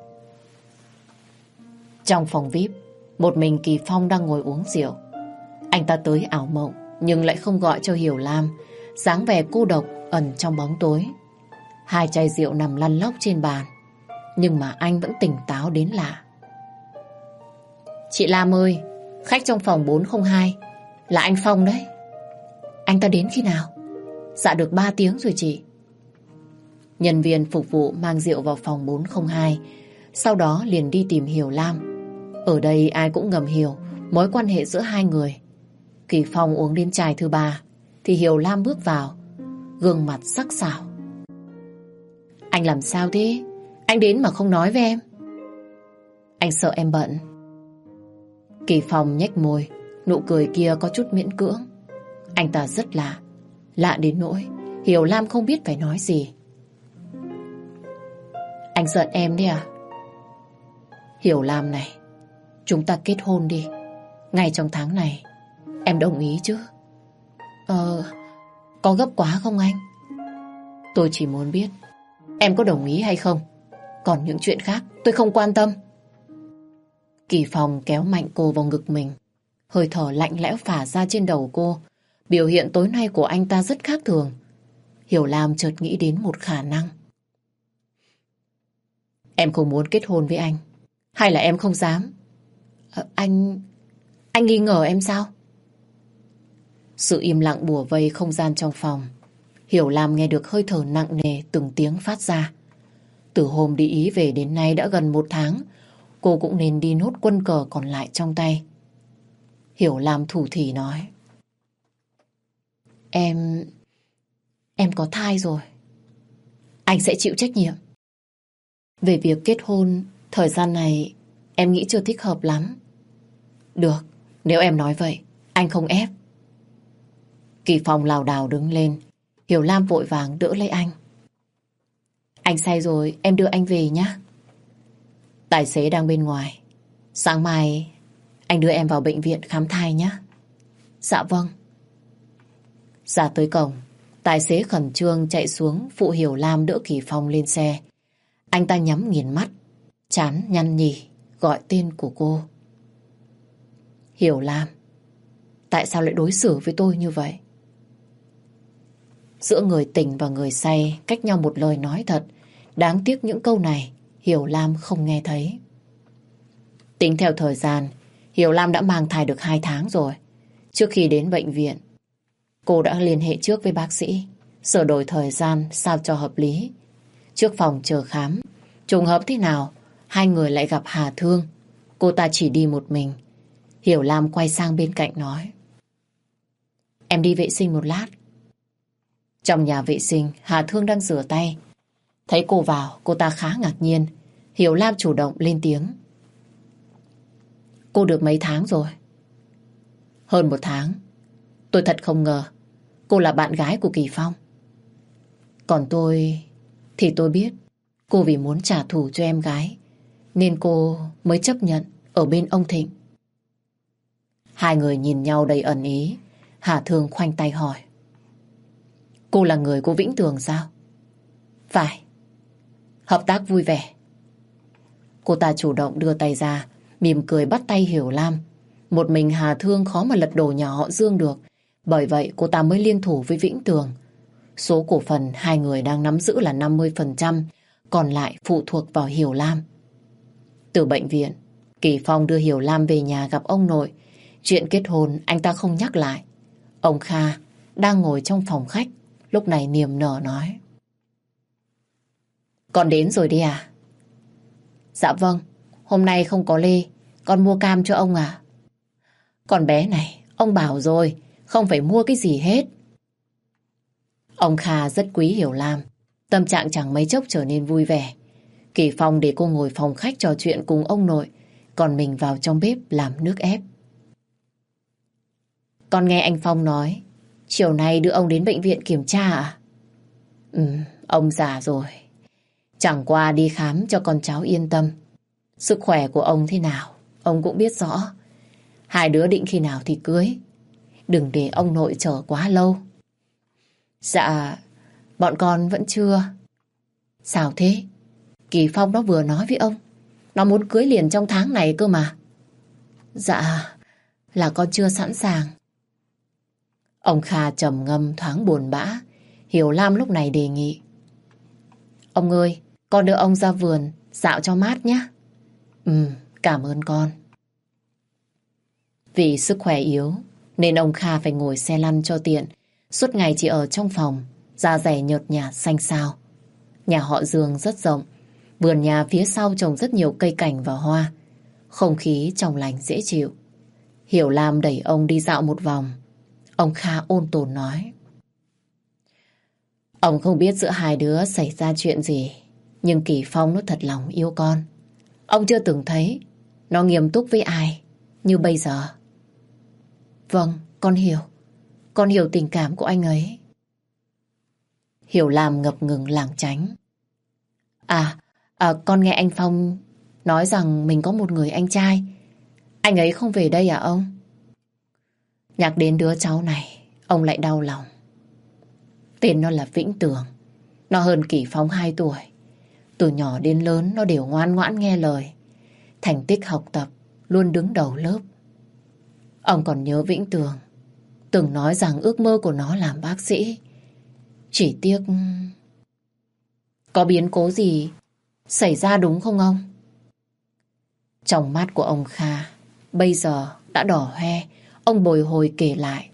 Trong phòng vi ai pi, một mình Kỳ Phong đang ngồi uống rượu. Anh ta tới ảo mộng nhưng lại không gọi cho Hiểu Lam, dáng vẻ cô độc ẩn trong bóng tối. Hai chai rượu nằm lăn lóc trên bàn, nhưng mà anh vẫn tỉnh táo đến lạ. Chị Lam ơi, khách trong phòng bốn không hai là anh Phong đấy. Anh ta đến khi nào? Dạ được ba tiếng rồi chị. Nhân viên phục vụ mang rượu vào phòng bốn không hai, sau đó liền đi tìm Hiểu Lam. Ở đây ai cũng ngầm hiểu mối quan hệ giữa hai người. Kỳ Phong uống đến chai thứ ba thì Hiểu Lam bước vào, gương mặt sắc sảo. Anh làm sao thế? Anh đến mà không nói với em. Anh sợ em bận. Kỳ Phong nhếch môi, nụ cười kia có chút miễn cưỡng. Anh ta rất lạ, lạ đến nỗi Hiểu Lam không biết phải nói gì. Anh giận em đấy à? Hiểu Lam này, chúng ta kết hôn đi. Ngay trong tháng này. Em đồng ý chứ? Ờ, có gấp quá không anh? Tôi chỉ muốn biết em có đồng ý hay không. Còn những chuyện khác tôi không quan tâm. Kỳ Phong kéo mạnh cô vào ngực mình. Hơi thở lạnh lẽo phả ra trên đầu cô. Biểu hiện tối nay của anh ta rất khác thường. Hiểu Lam chợt nghĩ đến một khả năng. Em không muốn kết hôn với anh, hay là em không dám? À, anh... Anh nghi ngờ em sao? Sự im lặng bủa vây không gian trong phòng. Hiểu Lam nghe được hơi thở nặng nề từng tiếng phát ra. Từ hôm đi Ý về đến nay đã gần một tháng, cô cũng nên đi nốt quân cờ còn lại trong tay. Hiểu Lam thủ thỉ nói. Em... Em có thai rồi. Anh sẽ chịu trách nhiệm. Về việc kết hôn, thời gian này em nghĩ chưa thích hợp lắm. Được, nếu em nói vậy, anh không ép. Kỳ Phong lảo đảo đứng lên. Hiểu Lam vội vàng đỡ lấy anh. Anh say rồi, em đưa anh về nhé. Tài xế đang bên ngoài. Sáng mai anh đưa em vào bệnh viện khám thai nhé. Dạ vâng. Ra tới cổng, tài xế khẩn trương chạy xuống phụ Hiểu Lam đỡ Kỳ Phong lên xe. Anh ta nhắm nghiền mắt, trán nhăn nhỉ, gọi tên của cô. Hiểu Lam, tại sao lại đối xử với tôi như vậy? Giữa người tỉnh và người say cách nhau một lời nói thật. Đáng tiếc những câu này Hiểu Lam không nghe thấy. Tính theo thời gian, Hiểu Lam đã mang thai được hai tháng rồi. Trước khi đến bệnh viện, cô đã liên hệ trước với bác sĩ, sửa đổi thời gian sao cho hợp lý. Trước phòng chờ khám, trùng hợp thế nào hai người lại gặp Hà Thương. Cô ta chỉ đi một mình. Hiểu Lam quay sang bên cạnh nói. Em đi vệ sinh một lát. Trong nhà vệ sinh, Hà Thương đang rửa tay. Thấy cô vào, cô ta khá ngạc nhiên. Hiểu Lam chủ động lên tiếng. Cô được mấy tháng rồi? Hơn một tháng. Tôi thật không ngờ cô là bạn gái của Kỳ Phong. Còn tôi thì tôi biết cô vì muốn trả thù cho em gái nên cô mới chấp nhận ở bên ông Thịnh. Hai người nhìn nhau đầy ẩn ý. Hà Thương khoanh tay hỏi. Cô là người của Vĩnh Tường sao? Phải. Hợp tác vui vẻ. Cô ta chủ động đưa tay ra, mỉm cười bắt tay Hiểu Lam. Một mình Hà Thương khó mà lật đổ nhà họ Dương được. Bởi vậy cô ta mới liên thủ với Vĩnh Tường. Số cổ phần hai người đang nắm giữ là năm mươi phần trăm, còn lại phụ thuộc vào Hiểu Lam. Từ bệnh viện, Kỳ Phong đưa Hiểu Lam về nhà gặp ông nội. Chuyện kết hôn anh ta không nhắc lại. Ông Kha đang ngồi trong phòng khách, lúc này niềm nở nói. Con đến rồi đi à? Dạ vâng, hôm nay không có lê, con mua cam cho ông à? Con bé này, ông bảo rồi, không phải mua cái gì hết. Ông Kha rất quý Hiểu Lam, tâm trạng chẳng mấy chốc trở nên vui vẻ. Kỳ Phong để cô ngồi phòng khách trò chuyện cùng ông nội, còn mình vào trong bếp làm nước ép. Con nghe anh Phong nói, chiều nay đưa ông đến bệnh viện kiểm tra à? Ừ, ông già rồi. Chẳng qua đi khám cho con cháu yên tâm. Sức khỏe của ông thế nào, ông cũng biết rõ. Hai đứa định khi nào thì cưới. Đừng để ông nội chờ quá lâu. Dạ, bọn con vẫn chưa. Sao thế? Kỳ Phong nó vừa nói với ông. Nó muốn cưới liền trong tháng này cơ mà. Dạ, là con chưa sẵn sàng. Ông Kha trầm ngâm thoáng buồn bã. Hiểu Lam lúc này đề nghị. Ông ơi, con đưa ông ra vườn dạo cho mát nhé. Ừ, cảm ơn con. Vì sức khỏe yếu nên ông Kha phải ngồi xe lăn cho tiện. Suốt ngày chỉ ở trong phòng, da dẻ nhợt nhạt xanh xao. Nhà họ Dương rất rộng. Vườn nhà phía sau trồng rất nhiều cây cảnh và hoa. Không khí trong lành dễ chịu. Hiểu Lam đẩy ông đi dạo một vòng. Ông Kha ôn tồn nói. Ông không biết giữa hai đứa xảy ra chuyện gì, nhưng Kỳ Phong nó thật lòng yêu con. Ông chưa từng thấy nó nghiêm túc với ai như bây giờ. Vâng, con hiểu. Con hiểu tình cảm của anh ấy. Hiểu Lam ngập ngừng lảng tránh. À, à, con nghe anh Phong nói rằng mình có một người anh trai. Anh ấy không về đây à ông? Nhắc đến đứa cháu này, ông lại đau lòng. Tên nó là Vĩnh Tường. Nó hơn Kỳ Phong hai tuổi. Từ nhỏ đến lớn nó đều ngoan ngoãn nghe lời. Thành tích học tập luôn đứng đầu lớp. Ông còn nhớ Vĩnh Tường từng nói rằng ước mơ của nó làm bác sĩ. Chỉ tiếc... Có biến cố gì xảy ra đúng không ông? Trong mắt của ông Kha bây giờ đã đỏ hoe. Ông bồi hồi kể lại.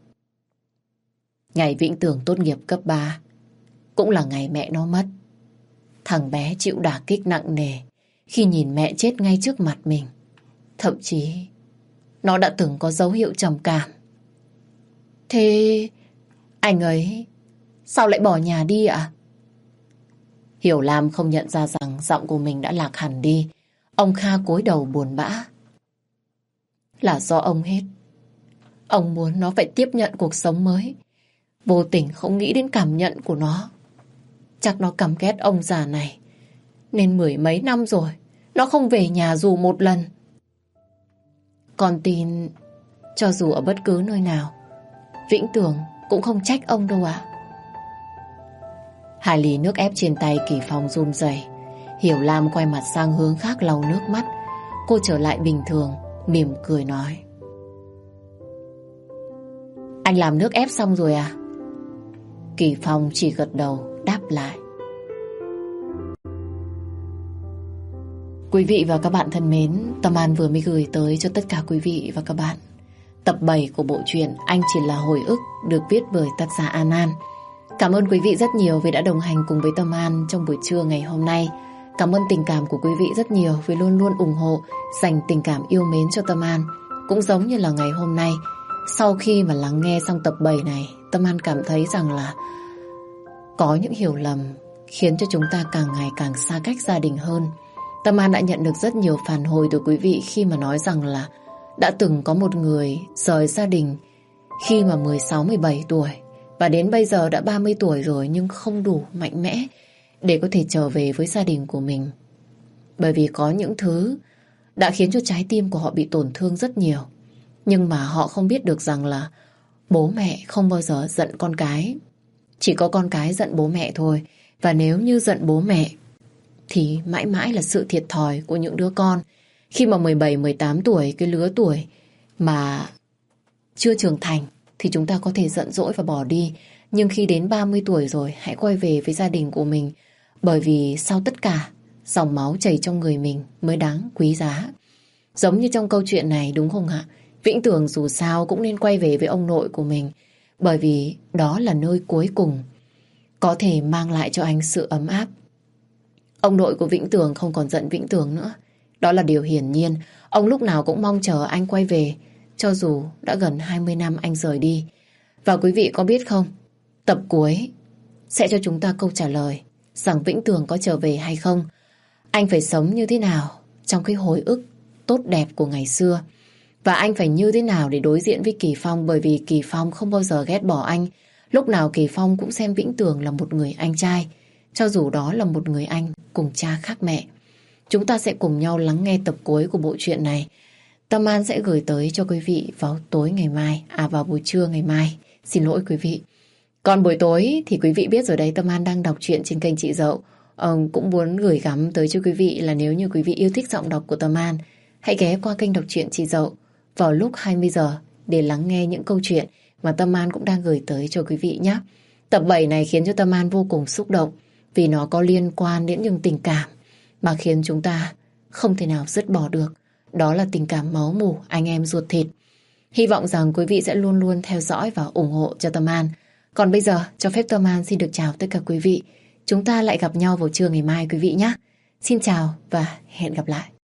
Ngày Vĩnh Tường tốt nghiệp cấp ba cũng là ngày mẹ nó mất. Thằng bé chịu đả kích nặng nề khi nhìn mẹ chết ngay trước mặt mình. Thậm chí nó đã từng có dấu hiệu trầm cảm. Thế anh ấy sao lại bỏ nhà đi ạ? Hiểu Lam không nhận ra rằng giọng của mình đã lạc hẳn đi. Ông Kha cúi đầu buồn bã. Là do ông hết. Ông muốn nó phải tiếp nhận cuộc sống mới. Vô tình không nghĩ đến cảm nhận của nó. Chắc nó căm ghét ông già này. Nên mười mấy năm rồi nó không về nhà dù một lần. Con tin cho dù ở bất cứ nơi nào Vĩnh Tường cũng không trách ông đâu ạ. Hai ly nước ép trên tay Kỳ Phong run rẩy. Hiểu Lam quay mặt sang hướng khác lau nước mắt. Cô trở lại bình thường, mỉm cười nói. Anh làm nước ép xong rồi à? Kỳ Phong chỉ gật đầu đáp lại. Quý vị và các bạn thân mến, Tâm An vừa mới gửi tới cho tất cả quý vị và các bạn tập bảy của bộ truyện Anh Chỉ Là Hồi Ức được viết bởi tác giả An An. Cảm ơn quý vị rất nhiều vì đã đồng hành cùng với Tâm An trong buổi trưa ngày hôm nay. Cảm ơn tình cảm của quý vị rất nhiều vì luôn luôn ủng hộ, dành tình cảm yêu mến cho Tâm An. Cũng giống như là ngày hôm nay, sau khi mà lắng nghe xong tập bảy này, Tâm An cảm thấy rằng là có những hiểu lầm khiến cho chúng ta càng ngày càng xa cách gia đình hơn. Tâm An đã nhận được rất nhiều phản hồi từ quý vị khi mà nói rằng là đã từng có một người rời gia đình khi mà mười sáu mười bảy tuổi và đến bây giờ đã ba mươi tuổi rồi nhưng không đủ mạnh mẽ để có thể trở về với gia đình của mình. Bởi vì có những thứ đã khiến cho trái tim của họ bị tổn thương rất nhiều. Nhưng mà họ không biết được rằng là bố mẹ không bao giờ giận con cái. Chỉ có con cái giận bố mẹ thôi. Và nếu như giận bố mẹ thì mãi mãi là sự thiệt thòi của những đứa con. Khi mà mười bảy mười tám tuổi, cái lứa tuổi mà chưa trưởng thành thì chúng ta có thể giận dỗi và bỏ đi. Nhưng khi đến ba mươi tuổi rồi, hãy quay về với gia đình của mình. Bởi vì sau tất cả, dòng máu chảy trong người mình mới đáng quý giá. Giống như trong câu chuyện này đúng không ạ? Vĩnh Tường dù sao cũng nên quay về với ông nội của mình. Bởi vì đó là nơi cuối cùng có thể mang lại cho anh sự ấm áp. Ông nội của Vĩnh Tường không còn giận Vĩnh Tường nữa. Đó là điều hiển nhiên. Ông lúc nào cũng mong chờ anh quay về, cho dù đã gần hai mươi năm anh rời đi. Và quý vị có biết không, tập cuối sẽ cho chúng ta câu trả lời rằng Vĩnh Tường có trở về hay không. Anh phải sống như thế nào trong cái hồi ức tốt đẹp của ngày xưa. Và anh phải như thế nào để đối diện với Kỳ Phong. Bởi vì Kỳ Phong không bao giờ ghét bỏ anh. Lúc nào Kỳ Phong cũng xem Vĩnh Tường là một người anh trai, cho dù đó là một người anh cùng cha khác mẹ. Chúng ta sẽ cùng nhau lắng nghe tập cuối của bộ truyện này. Tâm An sẽ gửi tới cho quý vị vào tối ngày mai, à vào buổi trưa ngày mai. Xin lỗi quý vị. Còn buổi tối thì quý vị biết rồi đấy, Tâm An đang đọc truyện trên kênh Chị Dậu. Ờ, cũng muốn gửi gắm tới cho quý vị là nếu như quý vị yêu thích giọng đọc của Tâm An, hãy ghé qua kênh đọc truyện Chị Dậu vào lúc hai mươi giờ để lắng nghe những câu chuyện mà Tâm An cũng đang gửi tới cho quý vị nhé. Tập bảy này khiến cho Tâm An vô cùng xúc động vì nó có liên quan đến những tình cảm mà khiến chúng ta không thể nào dứt bỏ được. Đó là tình cảm máu mủ, anh em ruột thịt. Hy vọng rằng quý vị sẽ luôn luôn theo dõi và ủng hộ cho Tâm An. Còn bây giờ, cho phép Tâm An xin được chào tất cả quý vị. Chúng ta lại gặp nhau vào trưa ngày mai quý vị nhé. Xin chào và hẹn gặp lại.